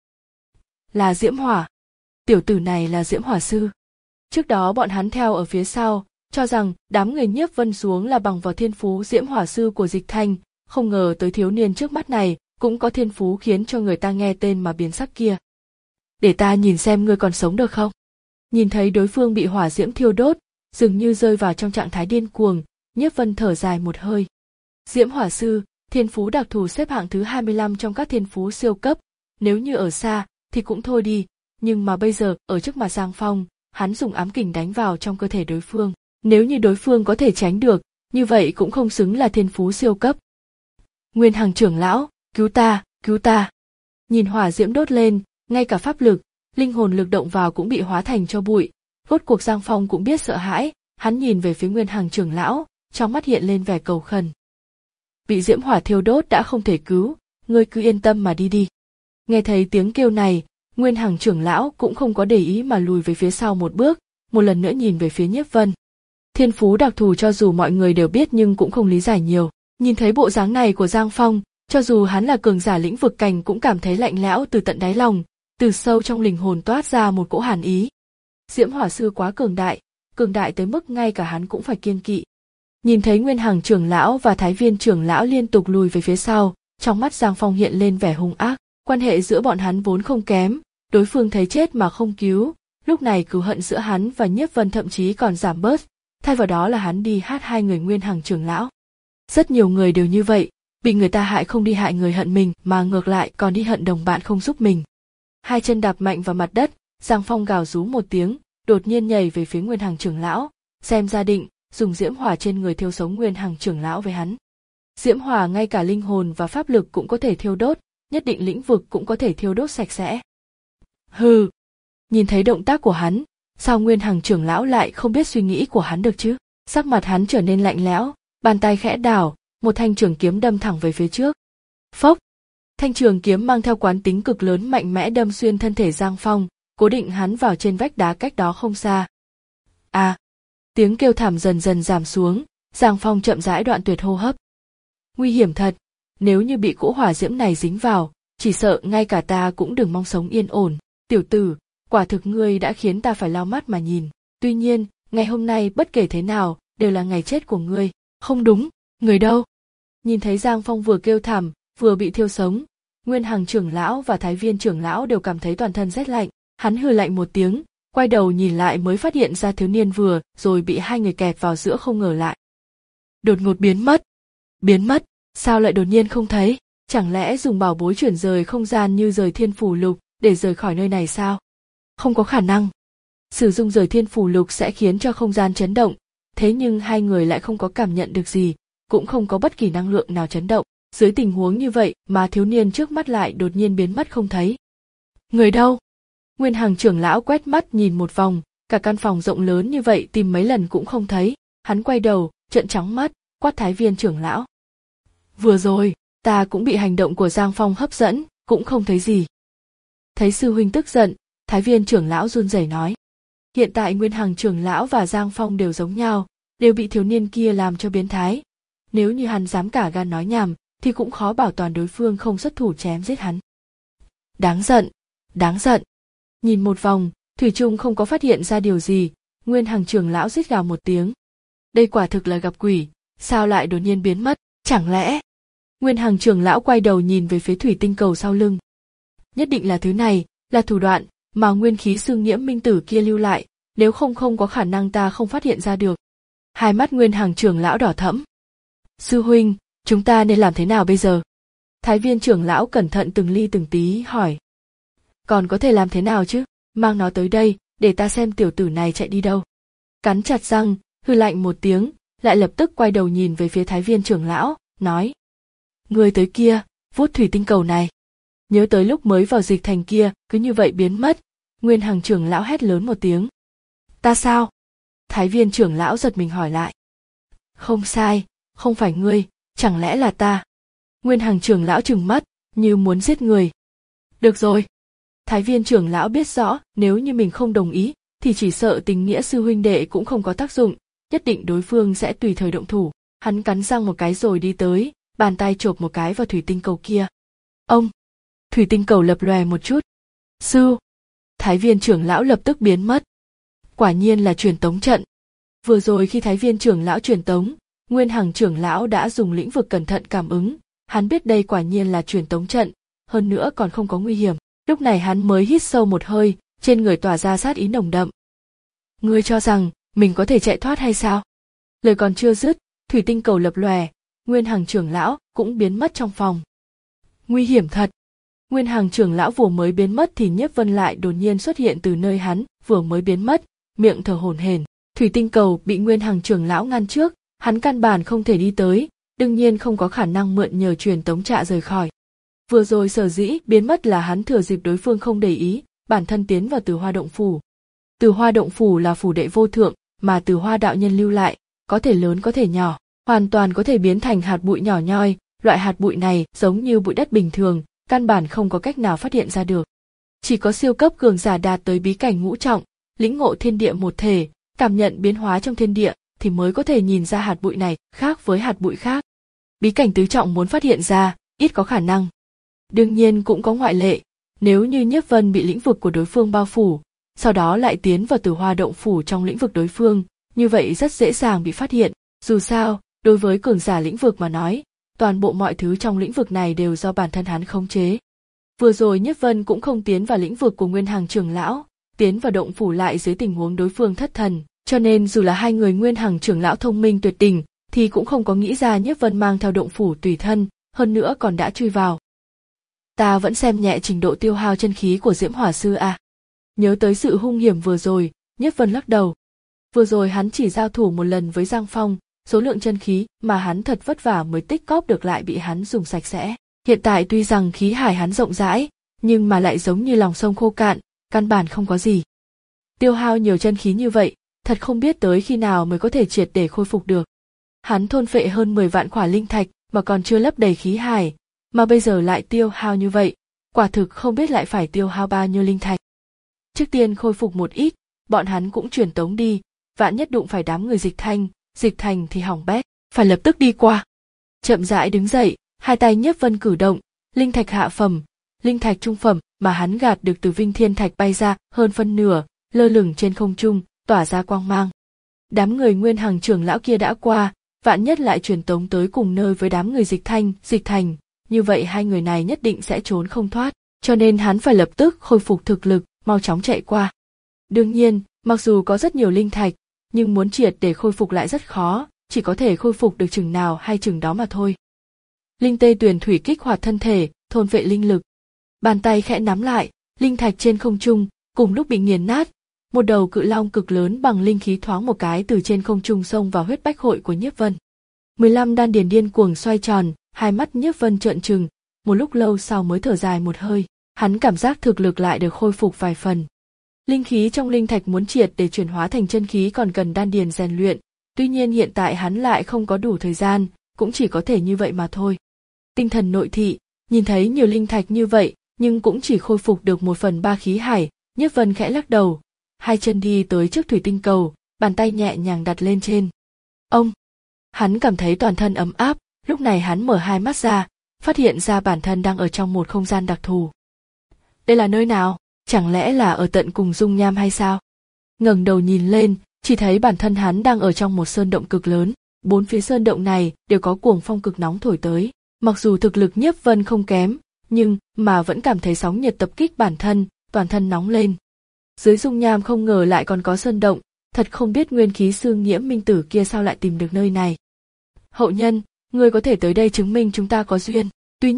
Là diễm hỏa. Tiểu tử này là diễm hỏa sư. Trước đó bọn hắn theo ở phía sau, cho rằng đám người Nhiếp Vân xuống là bằng vào thiên phú diễm hỏa sư của Dịch Thanh, không ngờ tới thiếu niên trước mắt này cũng có thiên phú khiến cho người ta nghe tên mà biến sắc kia. Để ta nhìn xem ngươi còn sống được không? Nhìn thấy đối phương bị hỏa diễm thiêu đốt, dường như rơi vào trong trạng thái điên cuồng, Nhiếp Vân thở dài một hơi. Diễm hỏa sư, thiên phú đặc thù xếp hạng thứ hai mươi lăm trong các thiên phú siêu cấp, nếu như ở xa thì cũng thôi đi, nhưng mà bây giờ ở trước mặt Giang Phong, hắn dùng ám kình đánh vào trong cơ thể đối phương, nếu như đối phương có thể tránh được, như vậy cũng không xứng là thiên phú siêu cấp. Nguyên Hằng trưởng lão, cứu ta, cứu ta. Nhìn hỏa diễm đốt lên, ngay cả pháp lực, linh hồn lực động vào cũng bị hóa thành tro bụi, rốt cuộc Giang Phong cũng biết sợ hãi, hắn nhìn về phía Nguyên Hằng trưởng lão, trong mắt hiện lên vẻ cầu khẩn. Bị diễm hỏa thiêu đốt đã không thể cứu, ngươi cứ yên tâm mà đi đi. Nghe thấy tiếng kêu này, Nguyên Hằng trưởng lão cũng không có để ý mà lùi về phía sau một bước, một lần nữa nhìn về phía Nhiếp Vân. Thiên phú đặc thù cho dù mọi người đều biết nhưng cũng không lý giải nhiều. Nhìn thấy bộ dáng này của Giang Phong, cho dù hắn là cường giả lĩnh vực cảnh cũng cảm thấy lạnh lẽo từ tận đáy lòng, từ sâu trong linh hồn toát ra một cỗ hàn ý. Diễm hỏa sư quá cường đại, cường đại tới mức ngay cả hắn cũng phải kiêng kỵ. Nhìn thấy Nguyên Hằng trưởng lão và Thái Viên trưởng lão liên tục lùi về phía sau, trong mắt Giang Phong hiện lên vẻ hung ác, quan hệ giữa bọn hắn vốn không kém, đối phương thấy chết mà không cứu, lúc này cừu hận giữa hắn và Nhiếp Vân thậm chí còn giảm bớt, thay vào đó là hắn đi hát hai người Nguyên Hằng trưởng lão. Rất nhiều người đều như vậy, bị người ta hại không đi hại người hận mình mà ngược lại còn đi hận đồng bạn không giúp mình. Hai chân đạp mạnh vào mặt đất, Giang Phong gào rú một tiếng, đột nhiên nhảy về phía Nguyên Hằng trưởng lão, xem ra định dùng diễm hỏa trên người thiêu sống Nguyên Hằng trưởng lão với hắn. Diễm hỏa ngay cả linh hồn và pháp lực cũng có thể thiêu đốt, nhất định lĩnh vực cũng có thể thiêu đốt sạch sẽ. Hừ. Nhìn thấy động tác của hắn, sao Nguyên Hằng trưởng lão lại không biết suy nghĩ của hắn được chứ? Sắc mặt hắn trở nên lạnh lẽo, bàn tay khẽ đảo, một thanh trường kiếm đâm thẳng về phía trước. Phốc! Thanh trường kiếm mang theo quán tính cực lớn mạnh mẽ đâm xuyên thân thể Giang Phong, cố định hắn vào trên vách đá cách đó không xa. À! Tiếng kêu thảm dần dần giảm xuống, Giang Phong chậm rãi đoạn tuyệt hô hấp. Nguy hiểm thật, nếu như bị cỗ hỏa diễm này dính vào, chỉ sợ ngay cả ta cũng đừng mong sống yên ổn. Tiểu tử, quả thực ngươi đã khiến ta phải lau mắt mà nhìn. Tuy nhiên, ngày hôm nay bất kể thế nào, đều là ngày chết của ngươi. Không đúng, người đâu? Nhìn thấy Giang Phong vừa kêu thảm, vừa bị thiêu sống, Nguyên Hằng trưởng lão và Thái Viên trưởng lão đều cảm thấy toàn thân rét lạnh. Hắn hừ lạnh một tiếng, quay đầu nhìn lại mới phát hiện ra thiếu niên vừa rồi bị hai người kẹt vào giữa không ngờ lại. Đột ngột biến mất. Biến mất, sao lại đột nhiên không thấy? Chẳng lẽ dùng bảo bối chuyển rời không gian như rời thiên phủ lục để rời khỏi nơi này sao? Không có khả năng. Sử dụng rời thiên phủ lục sẽ khiến cho không gian chấn động, thế nhưng hai người lại không có cảm nhận được gì, cũng không có bất kỳ năng lượng nào chấn động. Dưới tình huống như vậy mà thiếu niên trước mắt lại đột nhiên biến mất không thấy. Người đâu? Nguyên Hằng trưởng lão quét mắt nhìn một vòng, cả căn phòng rộng lớn như vậy tìm mấy lần cũng không thấy. Hắn quay đầu, trợn trắng mắt, quát Thái Viên trưởng lão. Vừa rồi, ta cũng bị hành động của Giang Phong hấp dẫn, cũng không thấy gì. Thấy sư huynh tức giận, Thái Viên trưởng lão run rẩy nói. Hiện tại Nguyên Hằng trưởng lão và Giang Phong đều giống nhau, đều bị thiếu niên kia làm cho biến thái. Nếu như hắn dám cả gan nói nhảm, thì cũng khó bảo toàn đối phương không xuất thủ chém giết hắn. Đáng giận, đáng giận. Nhìn một vòng, thủy chung không có phát hiện ra điều gì, Nguyên Hằng trưởng lão rít gào một tiếng. Đây quả thực là gặp quỷ, sao lại đột nhiên biến mất, chẳng lẽ? Nguyên Hằng trưởng lão quay đầu nhìn về phía thủy tinh cầu sau lưng. Nhất định là thứ này, là thủ đoạn mà nguyên khí xương nhiễm minh tử kia lưu lại, nếu không không có khả năng ta không phát hiện ra được. Hai mắt Nguyên Hằng trưởng lão đỏ thẫm. Sư huynh, chúng ta nên làm thế nào bây giờ? Thái Viên trưởng lão cẩn thận từng ly từng tí hỏi. Còn có thể làm thế nào chứ, mang nó tới đây, để ta xem tiểu tử này chạy đi đâu. Cắn chặt răng, hừ lạnh một tiếng, lại lập tức quay đầu nhìn về phía Thái Viên trưởng lão, nói. Người tới kia, vuốt thủy tinh cầu này. Nhớ tới lúc mới vào dịch thành kia, cứ như vậy biến mất. Nguyên Hằng trưởng lão hét lớn một tiếng. Ta sao? Thái Viên trưởng lão giật mình hỏi lại. Không sai, không phải ngươi, chẳng lẽ là ta? Nguyên Hằng trưởng lão trừng mắt, như muốn giết người. Được rồi. Thái Viên trưởng lão biết rõ, nếu như mình không đồng ý, thì chỉ sợ tình nghĩa sư huynh đệ cũng không có tác dụng, nhất định đối phương sẽ tùy thời động thủ. Hắn cắn răng một cái rồi đi tới, bàn tay chộp một cái vào thủy tinh cầu kia. Ông! Thủy tinh cầu lập lòe một chút. Sư! Thái Viên trưởng lão lập tức biến mất. Quả nhiên là truyền tống trận. Vừa rồi khi Thái Viên trưởng lão truyền tống, Nguyên Hằng trưởng lão đã dùng lĩnh vực cẩn thận cảm ứng, hắn biết đây quả nhiên là truyền tống trận, hơn nữa còn không có nguy hiểm. Lúc này hắn mới hít sâu một hơi, trên người tỏa ra sát ý nồng đậm. Ngươi cho rằng mình có thể chạy thoát hay sao? Lời còn chưa dứt, thủy tinh cầu lập lòe, Nguyên Hằng trưởng lão cũng biến mất trong phòng. Nguy hiểm thật. Nguyên Hằng trưởng lão vừa mới biến mất thì Nhiếp Vân lại đột nhiên xuất hiện từ nơi hắn vừa mới biến mất, miệng thở hổn hển. Thủy tinh cầu bị Nguyên Hằng trưởng lão ngăn trước, hắn căn bản không thể đi tới, đương nhiên không có khả năng mượn nhờ truyền tống trạ rời khỏi. Vừa rồi sở dĩ biến mất là hắn thừa dịp đối phương không để ý, bản thân tiến vào Từ Hoa động phủ. Từ Hoa động phủ là phủ đệ vô thượng mà Từ Hoa đạo nhân lưu lại, có thể lớn có thể nhỏ, hoàn toàn có thể biến thành hạt bụi nhỏ nhoi, loại hạt bụi này giống như bụi đất bình thường, căn bản không có cách nào phát hiện ra được. Chỉ có siêu cấp cường giả đạt tới bí cảnh ngũ trọng, lĩnh ngộ thiên địa một thể, cảm nhận biến hóa trong thiên địa thì mới có thể nhìn ra hạt bụi này khác với hạt bụi khác. Bí cảnh tứ trọng muốn phát hiện ra, ít có khả năng. Đương nhiên cũng có ngoại lệ, nếu như Nhiếp Vân bị lĩnh vực của đối phương bao phủ, sau đó lại tiến vào Từ Hoa động phủ trong lĩnh vực đối phương, như vậy rất dễ dàng bị phát hiện. Dù sao, đối với cường giả lĩnh vực mà nói, toàn bộ mọi thứ trong lĩnh vực này đều do bản thân hắn khống chế. Vừa rồi Nhiếp Vân cũng không tiến vào lĩnh vực của Nguyên Hằng trưởng lão, tiến vào động phủ lại dưới tình huống đối phương thất thần, cho nên dù là hai người Nguyên Hằng trưởng lão thông minh tuyệt đỉnh, thì cũng không có nghĩ ra Nhiếp Vân mang theo động phủ tùy thân, hơn nữa còn đã chui vào. Ta vẫn xem nhẹ trình độ tiêu hao chân khí của Diễm Hỏa sư à? Nhớ tới sự hung hiểm vừa rồi, Nhiếp Vân lắc đầu. Vừa rồi hắn chỉ giao thủ một lần với Giang Phong, số lượng chân khí mà hắn thật vất vả mới tích cóp được lại bị hắn dùng sạch sẽ. Hiện tại tuy rằng khí hải hắn rộng rãi, nhưng mà lại giống như lòng sông khô cạn, căn bản không có gì. Tiêu hao nhiều chân khí như vậy, thật không biết tới khi nào mới có thể triệt để khôi phục được. Hắn thôn phệ hơn mười vạn khỏa linh thạch mà còn chưa lấp đầy khí hải, mà bây giờ lại tiêu hao như vậy, quả thực không biết lại phải tiêu hao bao nhiêu linh thạch. Trước tiên khôi phục một ít, bọn hắn cũng truyền tống đi, vạn nhất đụng phải đám người Dịch Thanh, Dịch Thành thì hỏng bét, phải lập tức đi qua. Chậm rãi đứng dậy, hai tay Nhiếp Vân cử động, linh thạch hạ phẩm, linh thạch trung phẩm mà hắn gạt được từ Vinh Thiên Thạch bay ra hơn phân nửa, lơ lửng trên không trung, tỏa ra quang mang. Đám người Nguyên Hằng trưởng lão kia đã qua, vạn nhất lại truyền tống tới cùng nơi với đám người Dịch Thanh, Dịch Thành, như vậy hai người này nhất định sẽ trốn không thoát, cho nên hắn phải lập tức khôi phục thực lực, mau chóng chạy qua. Đương nhiên, mặc dù có rất nhiều linh thạch, nhưng muốn triệt để khôi phục lại rất khó, chỉ có thể khôi phục được chừng nào hay chừng đó mà thôi. Linh tê tuyền thủy kích hoạt thân thể, thôn vệ linh lực. Bàn tay khẽ nắm lại, linh thạch trên không trung, cùng lúc bị nghiền nát, một đầu cự long cực lớn bằng linh khí thoáng một cái từ trên không trung xông vào huyết bách hội của Nhiếp Vân. mười lăm đan điền điên cuồng xoay tròn, hai mắt Nhiếp Vân trợn trừng, một lúc lâu sau mới thở dài một hơi, hắn cảm giác thực lực lại được khôi phục vài phần. Linh khí trong linh thạch muốn triệt để chuyển hóa thành chân khí còn cần đan điền rèn luyện, tuy nhiên hiện tại hắn lại không có đủ thời gian, cũng chỉ có thể như vậy mà thôi. Tinh thần nội thị, nhìn thấy nhiều linh thạch như vậy, nhưng cũng chỉ khôi phục được một phần ba khí hải, Nhiếp Vân khẽ lắc đầu, hai chân đi tới trước thủy tinh cầu, bàn tay nhẹ nhàng đặt lên trên. Ông! Hắn cảm thấy toàn thân ấm áp, lúc này hắn mở hai mắt ra, phát hiện ra bản thân đang ở trong một không gian đặc thù. Đây là nơi nào? Chẳng lẽ là ở tận cùng dung nham hay sao? Ngẩng đầu nhìn lên, chỉ thấy bản thân hắn đang ở trong một sơn động cực lớn, bốn phía sơn động này đều có cuồng phong cực nóng thổi tới, mặc dù thực lực Nhiếp Vân không kém, nhưng mà vẫn cảm thấy sóng nhiệt tập kích bản thân, toàn thân nóng lên. Dưới dung nham không ngờ lại còn có sơn động, thật không biết nguyên khí sư Nghiễm Minh Tử kia sao lại tìm được nơi này. Hậu nhân, ngươi có thể tới đây chứng minh chúng ta có duyên. Tuy nhiên,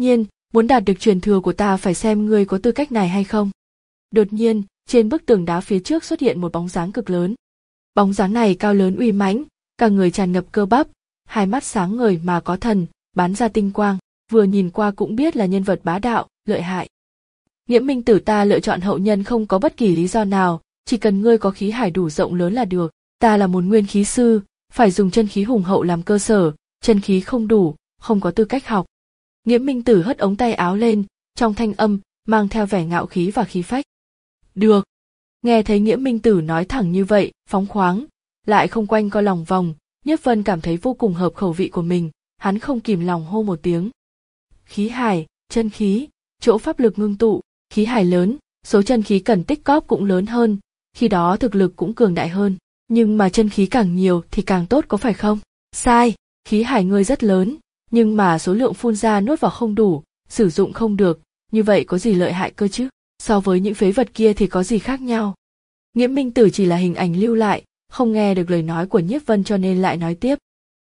Muốn đạt được truyền thừa của ta phải xem ngươi có tư cách này hay không. Đột nhiên, trên bức tường đá phía trước xuất hiện một bóng dáng cực lớn. Bóng dáng này cao lớn uy mãnh, cả người tràn ngập cơ bắp, hai mắt sáng ngời mà có thần, bắn ra tinh quang, vừa nhìn qua cũng biết là nhân vật bá đạo, lợi hại. Nghiễm Minh Tử, ta lựa chọn hậu nhân không có bất kỳ lý do nào, chỉ cần ngươi có khí hải đủ rộng lớn là được. Ta là một nguyên khí sư, phải dùng chân khí hùng hậu làm cơ sở, chân khí không đủ, không có tư cách học. Nghiễm Minh Tử hất ống tay áo lên, trong thanh âm mang theo vẻ ngạo khí và khí phách. Được. Nghe thấy Nghiễm Minh Tử nói thẳng như vậy, phóng khoáng, lại không quanh co lòng vòng, Nhiếp Vân cảm thấy vô cùng hợp khẩu vị của mình, hắn không kìm lòng hô một tiếng. Khí hải, chân khí, chỗ pháp lực ngưng tụ, khí hải lớn, số chân khí cần tích cóp cũng lớn hơn, khi đó thực lực cũng cường đại hơn, nhưng mà chân khí càng nhiều thì càng tốt có phải không? Sai, khí hải ngươi rất lớn, nhưng mà số lượng phun ra nuốt vào không đủ, sử dụng không được, như vậy có gì lợi hại cơ chứ? So với những phế vật kia thì có gì khác nhau? Nghiễm Minh Tử chỉ là hình ảnh lưu lại, không nghe được lời nói của Nhiếp Vân cho nên lại nói tiếp.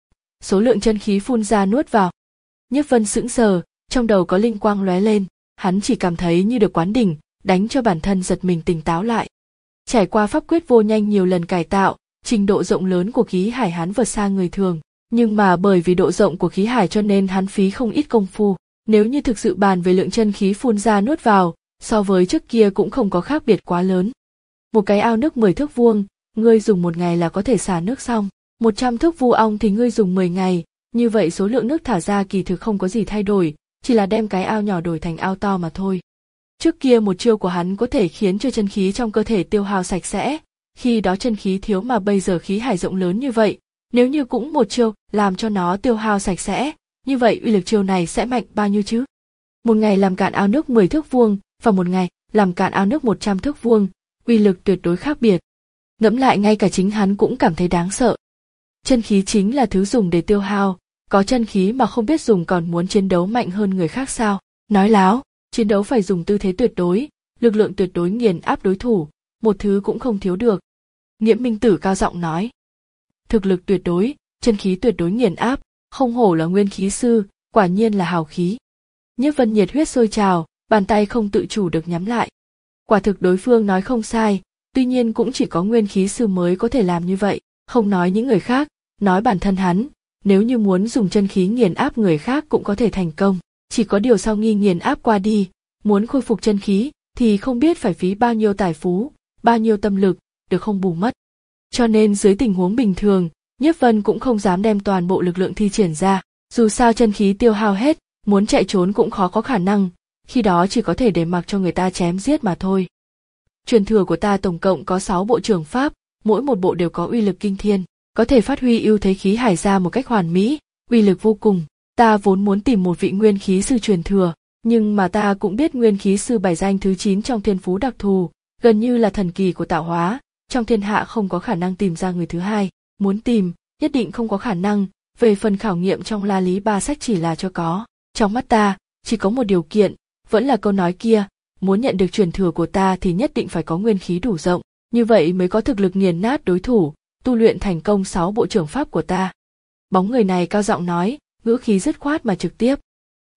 Số lượng chân khí phun ra nuốt vào. Nhiếp Vân sững sờ, trong đầu có linh quang lóe lên, hắn chỉ cảm thấy như được quán đỉnh, đánh cho bản thân giật mình tỉnh táo lại. Trải qua pháp quyết vô nhanh nhiều lần cải tạo, trình độ rộng lớn của khí hải hắn vượt xa người thường, nhưng mà bởi vì độ rộng của khí hải cho nên hắn phí không ít công phu. Nếu như thực sự bàn về lượng chân khí phun ra nuốt vào, so với trước kia cũng không có khác biệt quá lớn. Một cái ao nước mười thước vuông, ngươi dùng một ngày là có thể xả nước xong. Một trăm thước vu ong thì ngươi dùng mười ngày, như vậy số lượng nước thả ra kỳ thực không có gì thay đổi, chỉ là đem cái ao nhỏ đổi thành ao to mà thôi. Trước kia một chiêu của hắn có thể khiến cho chân khí trong cơ thể tiêu hao sạch sẽ, khi đó chân khí thiếu mà bây giờ khí hải rộng lớn như vậy, nếu như cũng một chiêu làm cho nó tiêu hao sạch sẽ, như vậy uy lực chiêu này sẽ mạnh bao nhiêu chứ? Một ngày làm cạn ao nước mười thước vuông và một ngày làm cạn ao nước một trăm thước vuông, uy lực tuyệt đối khác biệt. Ngẫm lại ngay cả chính hắn cũng cảm thấy đáng sợ. Chân khí chính là thứ dùng để tiêu hao, có chân khí mà không biết dùng còn muốn chiến đấu mạnh hơn người khác sao? Nói láo, chiến đấu phải dùng tư thế tuyệt đối, lực lượng tuyệt đối nghiền áp đối thủ, một thứ cũng không thiếu được. Nghiễm Minh Tử cao giọng nói. Thực lực tuyệt đối, chân khí tuyệt đối nghiền áp, không hổ là nguyên khí sư, quả nhiên là hào khí. Nhiếp Vân nhiệt huyết sôi trào, bàn tay không tự chủ được nhắm lại. Quả thực đối phương nói không sai, tuy nhiên cũng chỉ có nguyên khí sư mới có thể làm như vậy, không nói những người khác, nói bản thân hắn, nếu như muốn dùng chân khí nghiền áp người khác cũng có thể thành công, chỉ có điều sau nghi nghiền áp qua đi, muốn khôi phục chân khí thì không biết phải phí bao nhiêu tài phú, bao nhiêu tâm lực, được không bù mất. Cho nên dưới tình huống bình thường, Nhiếp Vân cũng không dám đem toàn bộ lực lượng thi triển ra, dù sao chân khí tiêu hao hết, muốn chạy trốn cũng khó có khả năng, khi đó chỉ có thể để mặc cho người ta chém giết mà thôi. Truyền thừa của ta tổng cộng có sáu bộ trưởng pháp, mỗi một bộ đều có uy lực kinh thiên, có thể phát huy ưu thế khí hải ra một cách hoàn mỹ, uy lực vô cùng. Ta vốn muốn tìm một vị nguyên khí sư truyền thừa, nhưng mà ta cũng biết nguyên khí sư bài danh thứ chín trong thiên phú đặc thù, gần như là thần kỳ của tạo hóa, trong thiên hạ không có khả năng tìm ra người thứ hai, muốn tìm, nhất định không có khả năng, về phần khảo nghiệm trong La Lý ba sách chỉ là cho có. Trong mắt ta, chỉ có một điều kiện, vẫn là câu nói kia, muốn nhận được truyền thừa của ta thì nhất định phải có nguyên khí đủ rộng, như vậy mới có thực lực nghiền nát đối thủ, tu luyện thành công sáu bộ trưởng pháp của ta. Bóng người này cao giọng nói, ngữ khí dứt khoát mà trực tiếp.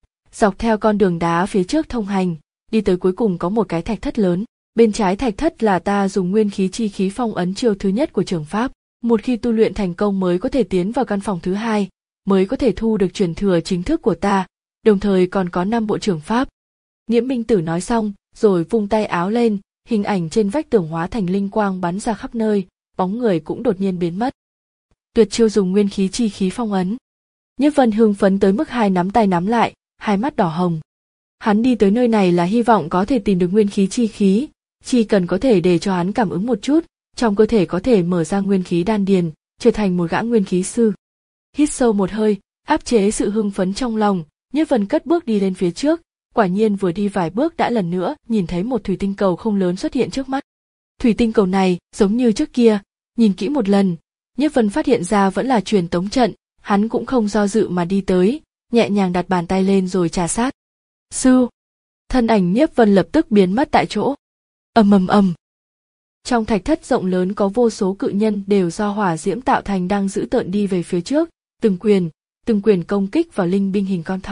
Dọc theo con đường đá phía trước thông hành, đi tới cuối cùng có một cái thạch thất lớn, bên trái thạch thất là ta dùng nguyên khí chi khí phong ấn chiêu thứ nhất của trưởng pháp, một khi tu luyện thành công mới có thể tiến vào căn phòng thứ hai, mới có thể thu được truyền thừa chính thức của ta, đồng thời còn có năm bộ trưởng pháp. Nghiễm Minh Tử nói xong, rồi vung tay áo lên, hình ảnh trên vách tường hóa thành linh quang bắn ra khắp nơi, bóng người cũng đột nhiên biến mất. Tuyệt chiêu dùng nguyên khí chi khí phong ấn. Nhiếp Vân hưng phấn tới mức hai nắm tay nắm lại, hai mắt đỏ hồng. Hắn đi tới nơi này là hy vọng có thể tìm được nguyên khí chi khí, chỉ cần có thể để cho hắn cảm ứng một chút, trong cơ thể có thể mở ra nguyên khí đan điền, trở thành một gã nguyên khí sư. Hít sâu một hơi, áp chế sự hưng phấn trong lòng, Nhiếp Vân cất bước đi lên phía trước, quả nhiên vừa đi vài bước đã lần nữa nhìn thấy một thủy tinh cầu không lớn xuất hiện trước mắt. Thủy tinh cầu này giống như trước kia, nhìn kỹ một lần, Nhiếp Vân phát hiện ra vẫn là truyền tống trận, hắn cũng không do dự mà đi tới, nhẹ nhàng đặt bàn tay lên rồi trà sát. Sư, thân ảnh Nhiếp Vân lập tức biến mất tại chỗ. Ầm ầm ầm. Trong thạch thất rộng lớn có vô số cự nhân đều do hỏa diễm tạo thành đang giữ tợn đi về phía trước, từng quyền, từng quyền công kích vào linh binh hình con thoi.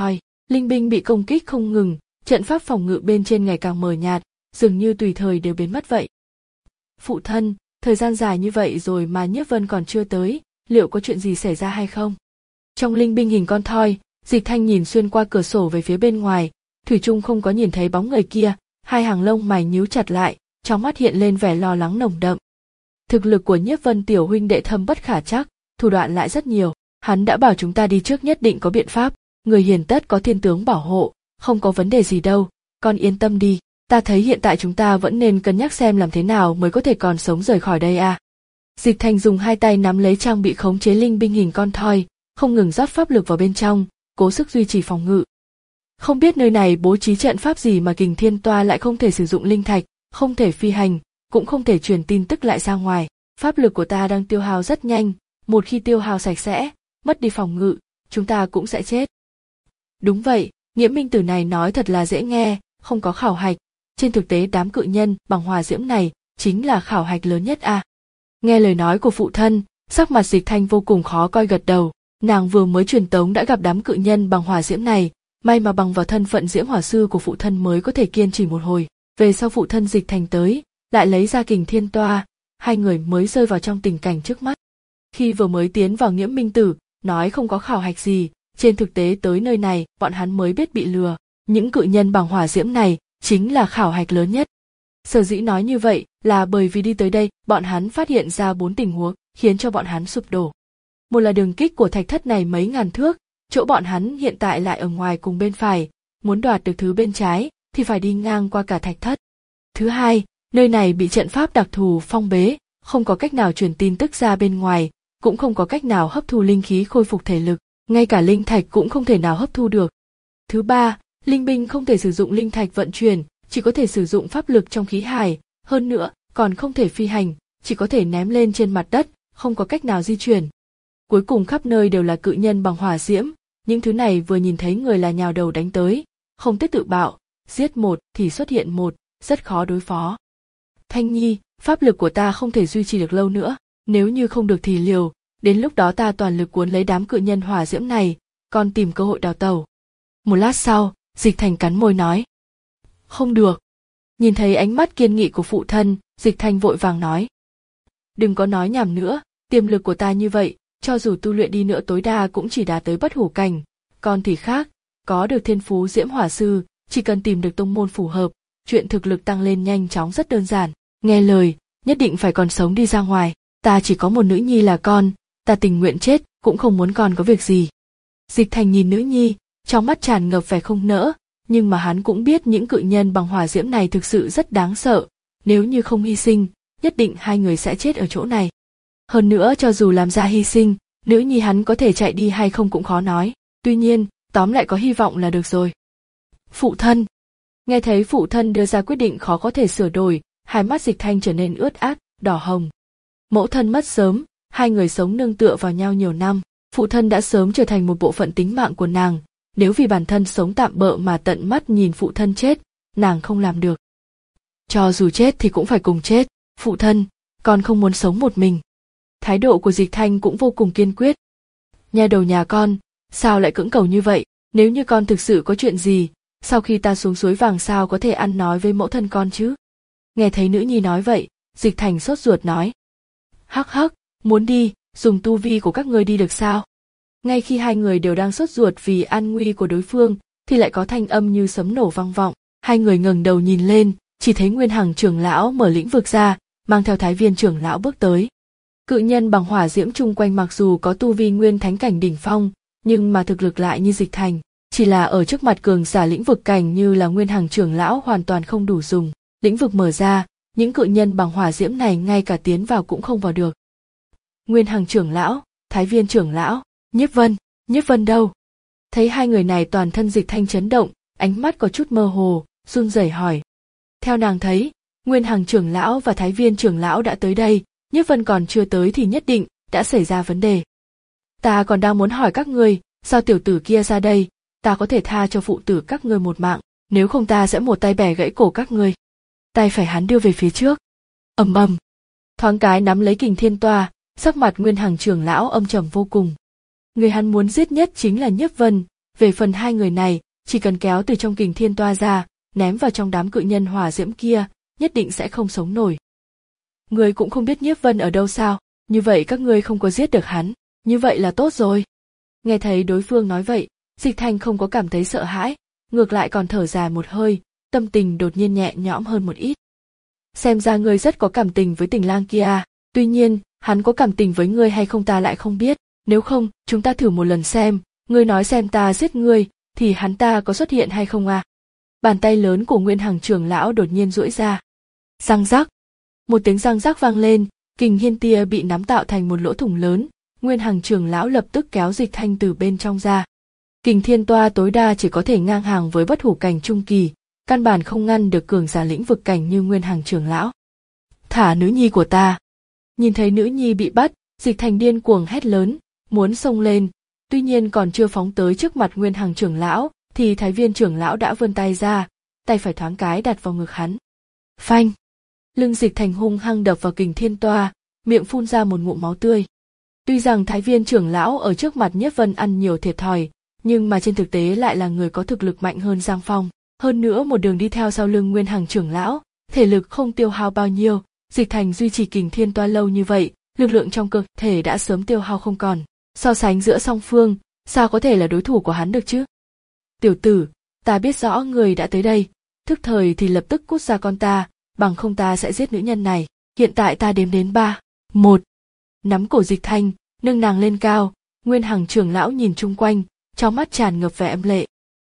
Linh binh bị công kích không ngừng, trận pháp phòng ngự bên trên ngày càng mờ nhạt, dường như tùy thời đều biến mất vậy. Phụ thân, thời gian dài như vậy rồi mà Nhiếp Vân còn chưa tới, liệu có chuyện gì xảy ra hay không? Trong linh binh hình con thoi, Dịch Thanh nhìn xuyên qua cửa sổ về phía bên ngoài, thủy chung không có nhìn thấy bóng người kia, hai hàng lông mày nhíu chặt lại, trong mắt hiện lên vẻ lo lắng nồng đậm. Thực lực của Nhiếp Vân tiểu huynh đệ thâm bất khả trắc, thủ đoạn lại rất nhiều, hắn đã bảo chúng ta đi trước nhất định có biện pháp, người hiền tất có thiên tướng bảo hộ, không có vấn đề gì đâu, con yên tâm đi, ta thấy hiện tại chúng ta vẫn nên cân nhắc xem làm thế nào mới có thể còn sống rời khỏi đây à. Dịch Thành dùng hai tay nắm lấy trang bị khống chế linh binh hình con thoi, không ngừng rót pháp lực vào bên trong, cố sức duy trì phòng ngự. Không biết nơi này bố trí trận pháp gì mà Kình Thiên Toa lại không thể sử dụng linh thạch, không thể phi hành, cũng không thể truyền tin tức lại ra ngoài. Pháp lực của ta đang tiêu hao rất nhanh, một khi tiêu hao sạch sẽ, mất đi phòng ngự, chúng ta cũng sẽ chết. Đúng vậy, Nghiễm Minh Tử này nói thật là dễ nghe, không có khảo hạch. Trên thực tế đám cự nhân bằng hỏa diễm này chính là khảo hạch lớn nhất à. Nghe lời nói của phụ thân, sắc mặt Dịch Thanh vô cùng khó coi gật đầu. Nàng vừa mới truyền tống đã gặp đám cự nhân bằng hỏa diễm này, may mà bằng vào thân phận diễm hỏa sư của phụ thân mới có thể kiên trì một hồi. Về sau phụ thân Dịch Thành tới, lại lấy ra Kình Thiên Toa, hai người mới rơi vào trong tình cảnh trước mắt. Khi vừa mới tiến vào Nghiễm Minh Tử, nói không có khảo hạch gì, trên thực tế tới nơi này bọn hắn mới biết bị lừa. Những cự nhân bằng hỏa diễm này chính là khảo hạch lớn nhất. Sở dĩ nói như vậy là bởi vì đi tới đây bọn hắn phát hiện ra bốn tình huống khiến cho bọn hắn sụp đổ. Một là đường kích của thạch thất này mấy ngàn thước, chỗ bọn hắn hiện tại lại ở ngoài cùng bên phải, muốn đoạt được thứ bên trái thì phải đi ngang qua cả thạch thất. Thứ hai, nơi này bị trận pháp đặc thù phong bế, không có cách nào truyền tin tức ra bên ngoài, cũng không có cách nào hấp thu linh khí khôi phục thể lực, ngay cả linh thạch cũng không thể nào hấp thu được. Thứ ba, linh binh không thể sử dụng linh thạch vận chuyển, chỉ có thể sử dụng pháp lực trong khí hải, hơn nữa còn không thể phi hành, chỉ có thể ném lên trên mặt đất, không có cách nào di chuyển. Cuối cùng khắp nơi đều là cự nhân bằng hỏa diễm, những thứ này vừa nhìn thấy người là nhào đầu đánh tới, không tiếc tự bạo, giết một thì xuất hiện một, rất khó đối phó. Thanh Nhi, pháp lực của ta không thể duy trì được lâu nữa, nếu như không được thì liều, đến lúc đó ta toàn lực cuốn lấy đám cự nhân hỏa diễm này, còn tìm cơ hội đào tẩu. Một lát sau, Dịch Thành cắn môi nói. Không được. Nhìn thấy ánh mắt kiên nghị của phụ thân, Dịch Thành vội vàng nói. Đừng có nói nhảm nữa, tiềm lực của ta như vậy, cho dù tu luyện đi nữa tối đa cũng chỉ đạt tới bất hủ cảnh, còn thì khác, có được thiên phú diễm hỏa sư, chỉ cần tìm được tông môn phù hợp, chuyện thực lực tăng lên nhanh chóng rất đơn giản, nghe lời, nhất định phải còn sống đi ra ngoài, ta chỉ có một nữ nhi là con, ta tình nguyện chết, cũng không muốn con có việc gì. Dịch Thành nhìn nữ nhi, trong mắt tràn ngập vẻ không nỡ, nhưng mà hắn cũng biết những cự nhân bằng hỏa diễm này thực sự rất đáng sợ, nếu như không hy sinh, nhất định hai người sẽ chết ở chỗ này. Hơn nữa cho dù làm ra hy sinh, nữ nhi hắn có thể chạy đi hay không cũng khó nói, tuy nhiên, tóm lại có hy vọng là được rồi. Phụ thân. Nghe thấy phụ thân đưa ra quyết định khó có thể sửa đổi, hai mắt Dịch Thanh trở nên ướt át, đỏ hồng. Mẫu thân mất sớm, hai người sống nương tựa vào nhau nhiều năm, phụ thân đã sớm trở thành một bộ phận tính mạng của nàng, nếu vì bản thân sống tạm bợ mà tận mắt nhìn phụ thân chết, nàng không làm được. Cho dù chết thì cũng phải cùng chết, phụ thân, con không muốn sống một mình. Thái độ của Dịch Thanh cũng vô cùng kiên quyết. Nhà đầu nhà con, sao lại cưỡng cầu như vậy, nếu như con thực sự có chuyện gì, sau khi ta xuống suối vàng sao có thể ăn nói với mẫu thân con chứ? Nghe thấy nữ nhi nói vậy, Dịch Thành sốt ruột nói. Hắc hắc, muốn đi, dùng tu vi của các ngươi đi được sao? Ngay khi hai người đều đang sốt ruột vì an nguy của đối phương, thì lại có thanh âm như sấm nổ vang vọng. Hai người ngẩng đầu nhìn lên, chỉ thấy Nguyên Hằng trưởng lão mở lĩnh vực ra, mang theo Thái Viên trưởng lão bước tới. Cự nhân bằng hỏa diễm chung quanh mặc dù có tu vi nguyên thánh cảnh đỉnh phong, nhưng mà thực lực lại như Dịch Thành, chỉ là ở trước mặt cường giả lĩnh vực cảnh như là Nguyên Hằng trưởng lão hoàn toàn không đủ dùng. Lĩnh vực mở ra, những cự nhân bằng hỏa diễm này ngay cả tiến vào cũng không vào được. Nguyên Hằng trưởng lão, Thái Viên trưởng lão, Nhiếp Vân, Nhiếp Vân đâu? Thấy hai người này toàn thân Dịch Thanh chấn động, ánh mắt có chút mơ hồ, run rẩy hỏi. Theo nàng thấy, Nguyên Hằng trưởng lão và Thái Viên trưởng lão đã tới đây, Nhiếp Vân còn chưa tới thì nhất định đã xảy ra vấn đề. Ta còn đang muốn hỏi các ngươi, sao tiểu tử kia ra đây, ta có thể tha cho phụ tử các ngươi một mạng, nếu không ta sẽ một tay bẻ gãy cổ các ngươi. Tay phải hắn đưa về phía trước. Ầm ầm. Thoáng cái nắm lấy Kình Thiên Toa, sắc mặt Nguyên Hằng trưởng lão âm trầm vô cùng. Người hắn muốn giết nhất chính là Nhiếp Vân, về phần hai người này, chỉ cần kéo từ trong kình thiên toa ra, ném vào trong đám cự nhân hỏa diễm kia, nhất định sẽ không sống nổi. Ngươi cũng không biết Nhiếp Vân ở đâu sao, như vậy các ngươi không có giết được hắn, như vậy là tốt rồi. Nghe thấy đối phương nói vậy, Dịch Thanh không có cảm thấy sợ hãi, ngược lại còn thở dài một hơi, tâm tình đột nhiên nhẹ nhõm hơn một ít. Xem ra ngươi rất có cảm tình với Tình Lang kia, tuy nhiên, hắn có cảm tình với ngươi hay không ta lại không biết, nếu không, chúng ta thử một lần xem, ngươi nói xem ta giết ngươi, thì hắn ta có xuất hiện hay không à? Bàn tay lớn của Nguyên Hằng trưởng lão đột nhiên duỗi ra. Răng rắc. Một tiếng răng rắc vang lên, kình hiên tia bị nắm tạo thành một lỗ thủng lớn, Nguyên Hằng trưởng lão lập tức kéo Dịch Thanh từ bên trong ra. Kình thiên toa tối đa chỉ có thể ngang hàng với bất hủ cảnh trung kỳ, căn bản không ngăn được cường giả lĩnh vực cảnh như Nguyên Hằng trưởng lão. Thả nữ nhi của ta. Nhìn thấy nữ nhi bị bắt, Dịch Thanh điên cuồng hét lớn, muốn xông lên, tuy nhiên còn chưa phóng tới trước mặt Nguyên Hằng trưởng lão, thì Thái Viên trưởng lão đã vươn tay ra, tay phải thoáng cái đặt vào ngực hắn. Phanh! Lưng Dịch Thanh hung hăng đập vào kình thiên toa, miệng phun ra một ngụm máu tươi. Tuy rằng Thái Viên trưởng lão ở trước mặt Nhiếp Vân ăn nhiều thiệt thòi, nhưng mà trên thực tế lại là người có thực lực mạnh hơn Giang Phong. Hơn nữa một đường đi theo sau lưng Nguyên Hằng trưởng lão, thể lực không tiêu hao bao nhiêu, Dịch Thanh duy trì kình thiên toa lâu như vậy, lực lượng trong cơ thể đã sớm tiêu hao không còn. So sánh giữa song phương, sao có thể là đối thủ của hắn được chứ? Tiểu tử, ta biết rõ người đã tới đây, thức thời thì lập tức cút ra con ta, bằng không ta sẽ giết nữ nhân này. Hiện tại ta đếm đến ba, một. Nắm cổ Dịch Thanh, nâng nàng lên cao, Nguyên Hằng trưởng lão nhìn chung quanh, trong mắt tràn ngập vẻ âm lệ.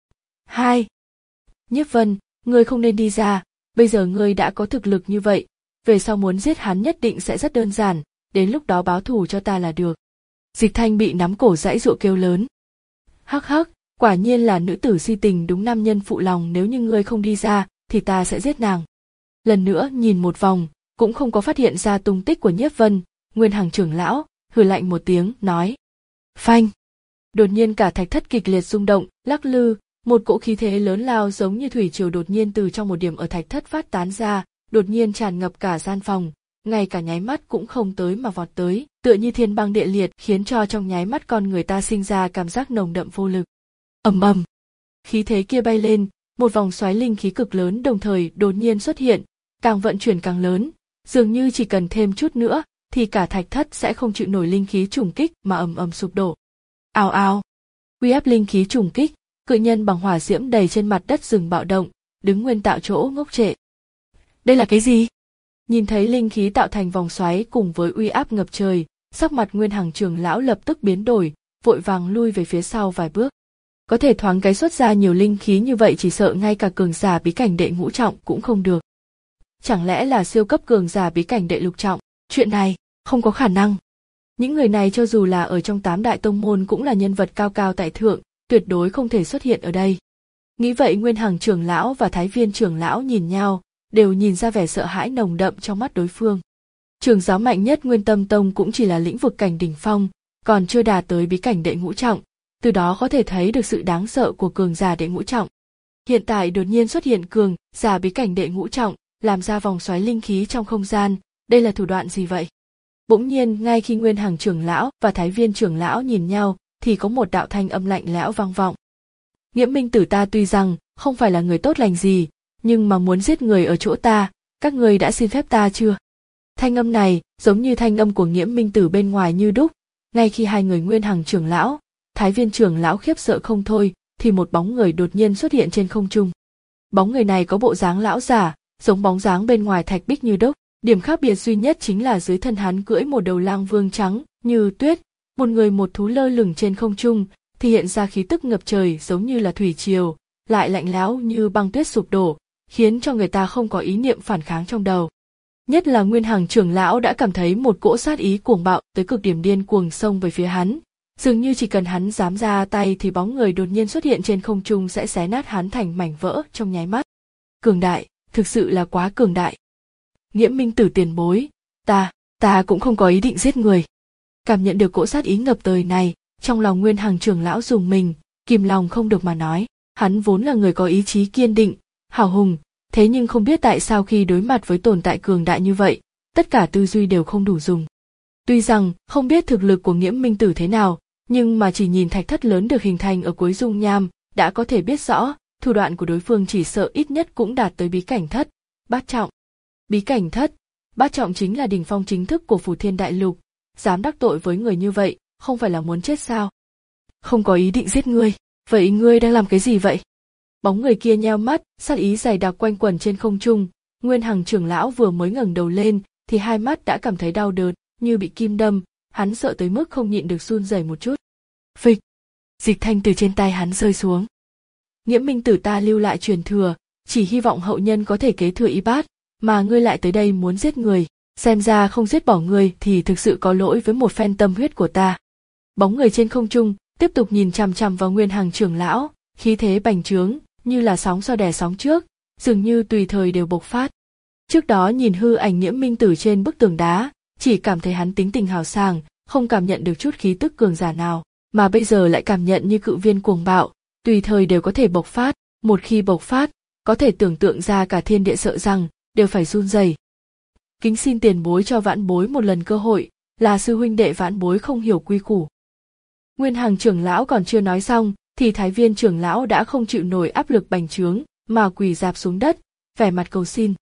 Hai. Nhiếp Vân, ngươi không nên đi ra, bây giờ ngươi đã có thực lực như vậy, về sau muốn giết hắn nhất định sẽ rất đơn giản, đến lúc đó báo thù cho ta là được. Dịch Thanh bị nắm cổ giãy giụa kêu lớn. Hắc hắc, quả nhiên là nữ tử si tình đúng nam nhân phụ lòng, nếu như ngươi không đi ra, thì ta sẽ giết nàng. Lần nữa nhìn một vòng, cũng không có phát hiện ra tung tích của Nhiếp Vân, Nguyên Hằng trưởng lão, hừ lạnh một tiếng, nói. Phanh! Đột nhiên cả thạch thất kịch liệt rung động, lắc lư, một cỗ khí thế lớn lao giống như thủy triều đột nhiên từ trong một điểm ở thạch thất phát tán ra, đột nhiên tràn ngập cả gian phòng, ngay cả nháy mắt cũng không tới mà vọt tới, tựa như thiên băng địa liệt, khiến cho trong nháy mắt con người ta sinh ra cảm giác nồng đậm vô lực. Ầm ầm, khí thế kia bay lên, một vòng xoáy linh khí cực lớn đồng thời đột nhiên xuất hiện, càng vận chuyển càng lớn, dường như chỉ cần thêm chút nữa thì cả thạch thất sẽ không chịu nổi linh khí trùng kích mà ầm ầm sụp đổ. Ào ào, uy áp linh khí trùng kích, cự nhân bằng hỏa diễm đầy trên mặt đất dừng bạo động, đứng nguyên tạo chỗ ngốc trệ. Đây là cái gì? Nhìn thấy linh khí tạo thành vòng xoáy cùng với uy áp ngập trời, sắc mặt Nguyên Hằng trưởng lão lập tức biến đổi, vội vàng lui về phía sau vài bước. Có thể thoáng cái xuất ra nhiều linh khí như vậy chỉ sợ ngay cả cường giả bí cảnh đệ ngũ trọng cũng không được. Chẳng lẽ là siêu cấp cường giả bí cảnh đệ lục trọng? Chuyện này, không có khả năng. Những người này cho dù là ở trong tám đại tông môn cũng là nhân vật cao cao tại thượng, tuyệt đối không thể xuất hiện ở đây. Nghĩ vậy Nguyên Hằng trưởng lão và Thái Viên trưởng lão nhìn nhau, đều nhìn ra vẻ sợ hãi nồng đậm trong mắt đối phương. Trưởng giáo mạnh nhất Nguyên Tâm Tông cũng chỉ là lĩnh vực cảnh đỉnh phong, còn chưa đạt tới bí cảnh đệ ngũ trọng, từ đó có thể thấy được sự đáng sợ của cường giả đệ ngũ trọng. Hiện tại đột nhiên xuất hiện cường giả bí cảnh đệ ngũ trọng, làm ra vòng xoáy linh khí trong không gian, đây là thủ đoạn gì vậy? Bỗng nhiên ngay khi Nguyên Hằng trưởng lão và Thái Viên trưởng lão nhìn nhau, thì có một đạo thanh âm lạnh lẽo vang vọng. Nghiễm Minh Tử ta tuy rằng không phải là người tốt lành gì, nhưng mà muốn giết người ở chỗ ta, các ngươi đã xin phép ta chưa? Thanh âm này giống như thanh âm của Nghiễm Minh Tử bên ngoài như đúc, ngay khi hai người Nguyên Hằng trưởng lão, Thái Viên trưởng lão khiếp sợ không thôi, thì một bóng người đột nhiên xuất hiện trên không trung. Bóng người này có bộ dáng lão giả, giống bóng dáng bên ngoài thạch bích như đúc, điểm khác biệt duy nhất chính là dưới thân hắn cưỡi một đầu lang vương trắng như tuyết, một người một thú lơ lửng trên không trung, thì hiện ra khí tức ngập trời giống như là thủy triều, lại lạnh lẽo như băng tuyết sụp đổ, khiến cho người ta không có ý niệm phản kháng trong đầu. Nhất là Nguyên Hằng trưởng lão đã cảm thấy một cỗ sát ý cuồng bạo tới cực điểm điên cuồng xông về phía hắn, dường như chỉ cần hắn dám ra tay thì bóng người đột nhiên xuất hiện trên không trung sẽ xé nát hắn thành mảnh vỡ trong nháy mắt. Cường đại, thực sự là quá cường đại. Nghiễm Minh Tử tiền bối, ta, ta cũng không có ý định giết người. Cảm nhận được cỗ sát ý ngập trời này, trong lòng Nguyên Hằng trưởng lão rùng mình, kìm lòng không được mà nói, hắn vốn là người có ý chí kiên định, hào hùng, thế nhưng không biết tại sao khi đối mặt với tồn tại cường đại như vậy, tất cả tư duy đều không đủ dùng. Tuy rằng không biết thực lực của Nghiễm Minh Tử thế nào, nhưng mà chỉ nhìn thạch thất lớn được hình thành ở cuối dung nham, đã có thể biết rõ, thủ đoạn của đối phương chỉ sợ ít nhất cũng đạt tới bí cảnh thất, bát trọng. Bí cảnh thất, bát trọng chính là đỉnh phong chính thức của Phù Thiên Đại Lục, dám đắc tội với người như vậy, không phải là muốn chết sao? Không có ý định giết ngươi, vậy ngươi đang làm cái gì vậy? Bóng người kia nheo mắt, sát ý dày đặc quanh quẩn trên không trung. Nguyên Hằng trưởng lão vừa mới ngẩng đầu lên, thì hai mắt đã cảm thấy đau đớn, như bị kim đâm, hắn sợ tới mức không nhịn được run rẩy một chút. Phịch, dịch thanh từ trên tay hắn rơi xuống. Nghiễm Minh Tử ta lưu lại truyền thừa, chỉ hy vọng hậu nhân có thể kế thừa y bát, mà ngươi lại tới đây muốn giết người, xem ra không giết bỏ ngươi thì thực sự có lỗi với một phen tâm huyết của ta. Bóng người trên không trung tiếp tục nhìn chằm chằm vào Nguyên Hằng trưởng lão, khí thế bành trướng, như là sóng sau đè sóng trước, dường như tùy thời đều bộc phát. Trước đó nhìn hư ảnh Nghiễm Minh Tử trên bức tường đá, chỉ cảm thấy hắn tính tình hào sảng, không cảm nhận được chút khí tức cường giả nào, mà bây giờ lại cảm nhận như cự viên cuồng bạo, tùy thời đều có thể bộc phát, một khi bộc phát, có thể tưởng tượng ra cả thiên địa sợ rằng đều phải run rẩy. Kính xin tiền bối cho vãn bối một lần cơ hội, là sư huynh đệ vãn bối không hiểu quy củ. Nguyên Hằng trưởng lão còn chưa nói xong, thì Thái Viên trưởng lão đã không chịu nổi áp lực bành trướng, mà quỳ rạp xuống đất, vẻ mặt cầu xin.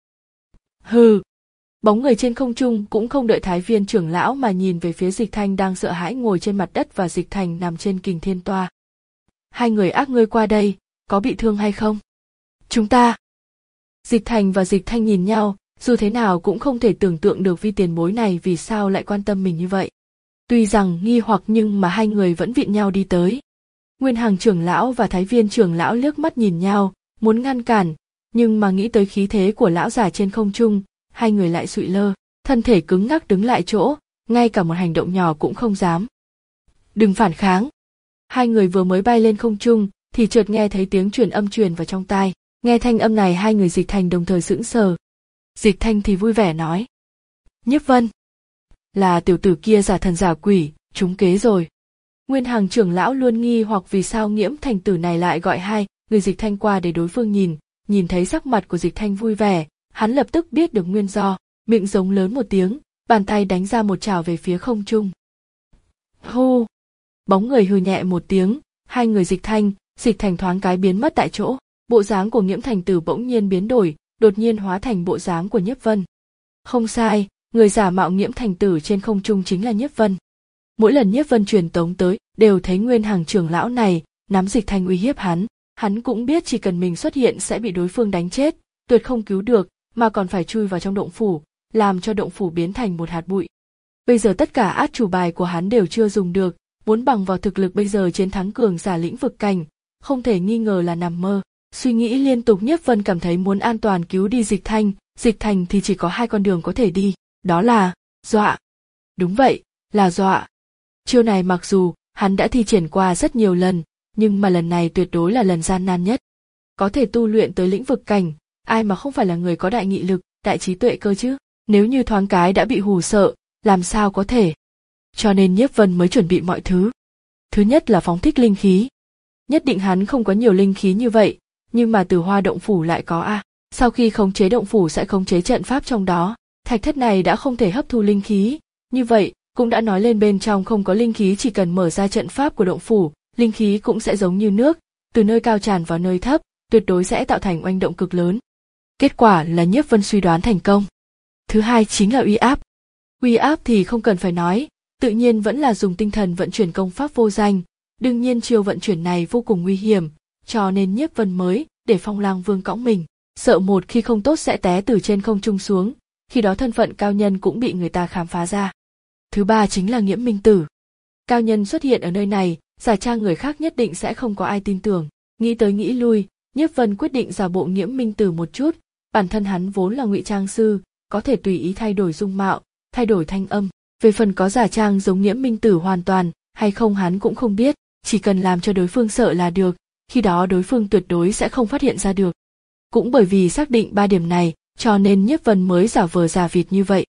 Hừ. Bóng người trên không trung cũng không đợi Thái Viên trưởng lão mà nhìn về phía Dịch Thanh đang sợ hãi ngồi trên mặt đất và Dịch Thành nằm trên kình thiên toa. Hai người ác ngươi qua đây, có bị thương hay không? Chúng ta. Dịch Thành và Dịch Thanh nhìn nhau, dù thế nào cũng không thể tưởng tượng được vi tiền bối này vì sao lại quan tâm mình như vậy. Tuy rằng nghi hoặc nhưng mà hai người vẫn vịn nhau đi tới. Nguyên Hằng trưởng lão và Thái Viên trưởng lão liếc mắt nhìn nhau, muốn ngăn cản, nhưng mà nghĩ tới khí thế của lão giả trên không trung, hai người lại sụi lơ, thân thể cứng ngắc đứng lại chỗ, ngay cả một hành động nhỏ cũng không dám. Đừng phản kháng. Hai người vừa mới bay lên không trung, thì chợt nghe thấy tiếng truyền âm truyền vào trong tai. Nghe thanh âm này hai người Dịch Thành đồng thời sững sờ. Dịch Thanh thì vui vẻ nói. Nhiếp Vân. Là tiểu tử kia giả thần giả quỷ, trúng kế rồi. Nguyên Hằng trưởng lão luôn nghi hoặc vì sao Nghiễm Thành tử này lại gọi hai người Dịch Thanh qua để đối phương nhìn, nhìn thấy sắc mặt của Dịch Thanh vui vẻ, hắn lập tức biết được nguyên do, miệng giống lớn một tiếng, bàn tay đánh ra một chảo về phía không trung. Hô! Bóng người hừ nhẹ một tiếng, hai người Dịch Thanh, Dịch Thành thoáng cái biến mất tại chỗ, bộ dáng của Nghiễm Thành tử bỗng nhiên biến đổi, đột nhiên hóa thành bộ dáng của Nhiếp Vân. Không sai, người giả mạo Nghiễm Thành tử trên không trung chính là Nhiếp Vân. Mỗi lần Nhiếp Vân truyền tống tới, đều thấy Nguyên Hằng trưởng lão này nắm Dịch Thanh uy hiếp hắn, hắn cũng biết chỉ cần mình xuất hiện sẽ bị đối phương đánh chết, tuyệt không cứu được, mà còn phải chui vào trong động phủ, làm cho động phủ biến thành một hạt bụi. Bây giờ tất cả át chủ bài của hắn đều chưa dùng được, muốn bằng vào thực lực bây giờ chiến thắng cường giả lĩnh vực cảnh, không thể nghi ngờ là nằm mơ. Suy nghĩ liên tục Nhiếp Vân cảm thấy muốn an toàn cứu đi Dịch Thanh, Dịch Thành thì chỉ có hai con đường có thể đi, đó là dọa. Đúng vậy, là dọa. Chiêu này mặc dù hắn đã thi triển qua rất nhiều lần, nhưng mà lần này tuyệt đối là lần gian nan nhất. Có thể tu luyện tới lĩnh vực cảnh, ai mà không phải là người có đại nghị lực, đại trí tuệ cơ chứ, nếu như thoáng cái đã bị hù sợ, làm sao có thể. Cho nên Nhiếp Vân mới chuẩn bị mọi thứ. Thứ nhất là phóng thích linh khí. Nhất định hắn không có nhiều linh khí như vậy, nhưng mà Tử Hoa động phủ lại có a. Sau khi khống chế động phủ sẽ khống chế trận pháp trong đó, thạch thất này đã không thể hấp thu linh khí, như vậy cũng đã nói lên bên trong không có linh khí, chỉ cần mở ra trận pháp của động phủ, linh khí cũng sẽ giống như nước, từ nơi cao tràn vào nơi thấp, tuyệt đối sẽ tạo thành oanh động cực lớn. Kết quả là Nhiếp Vân suy đoán thành công. Thứ hai chính là uy áp. Uy áp thì không cần phải nói, tự nhiên vẫn là dùng tinh thần vận chuyển công pháp vô danh, đương nhiên chiêu vận chuyển này vô cùng nguy hiểm, cho nên Nhiếp Vân mới để Phong Lang Vương cõng mình, sợ một khi không tốt sẽ té từ trên không trung xuống, khi đó thân phận cao nhân cũng bị người ta khám phá ra. Thứ ba chính là Nghiễm Minh Tử. Cao nhân xuất hiện ở nơi này, giả trang người khác nhất định sẽ không có ai tin tưởng. Nghĩ tới nghĩ lui, Nhiếp Vân quyết định giả bộ Nghiễm Minh Tử một chút, bản thân hắn vốn là ngụy trang sư, có thể tùy ý thay đổi dung mạo, thay đổi thanh âm. Về phần có giả trang giống Nghiễm Minh Tử hoàn toàn hay không hắn cũng không biết, chỉ cần làm cho đối phương sợ là được, khi đó đối phương tuyệt đối sẽ không phát hiện ra được. Cũng bởi vì xác định ba điểm này, cho nên Nhiếp Vân mới giả vờ giả vịt như vậy.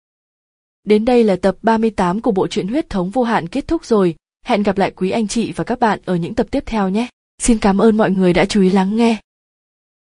Đến đây là tập ba mươi tám của bộ truyện Huyết Thống Vô Hạn kết thúc rồi, hẹn gặp lại quý anh chị và các bạn ở những tập tiếp theo nhé. Xin cảm ơn mọi người đã chú ý lắng nghe.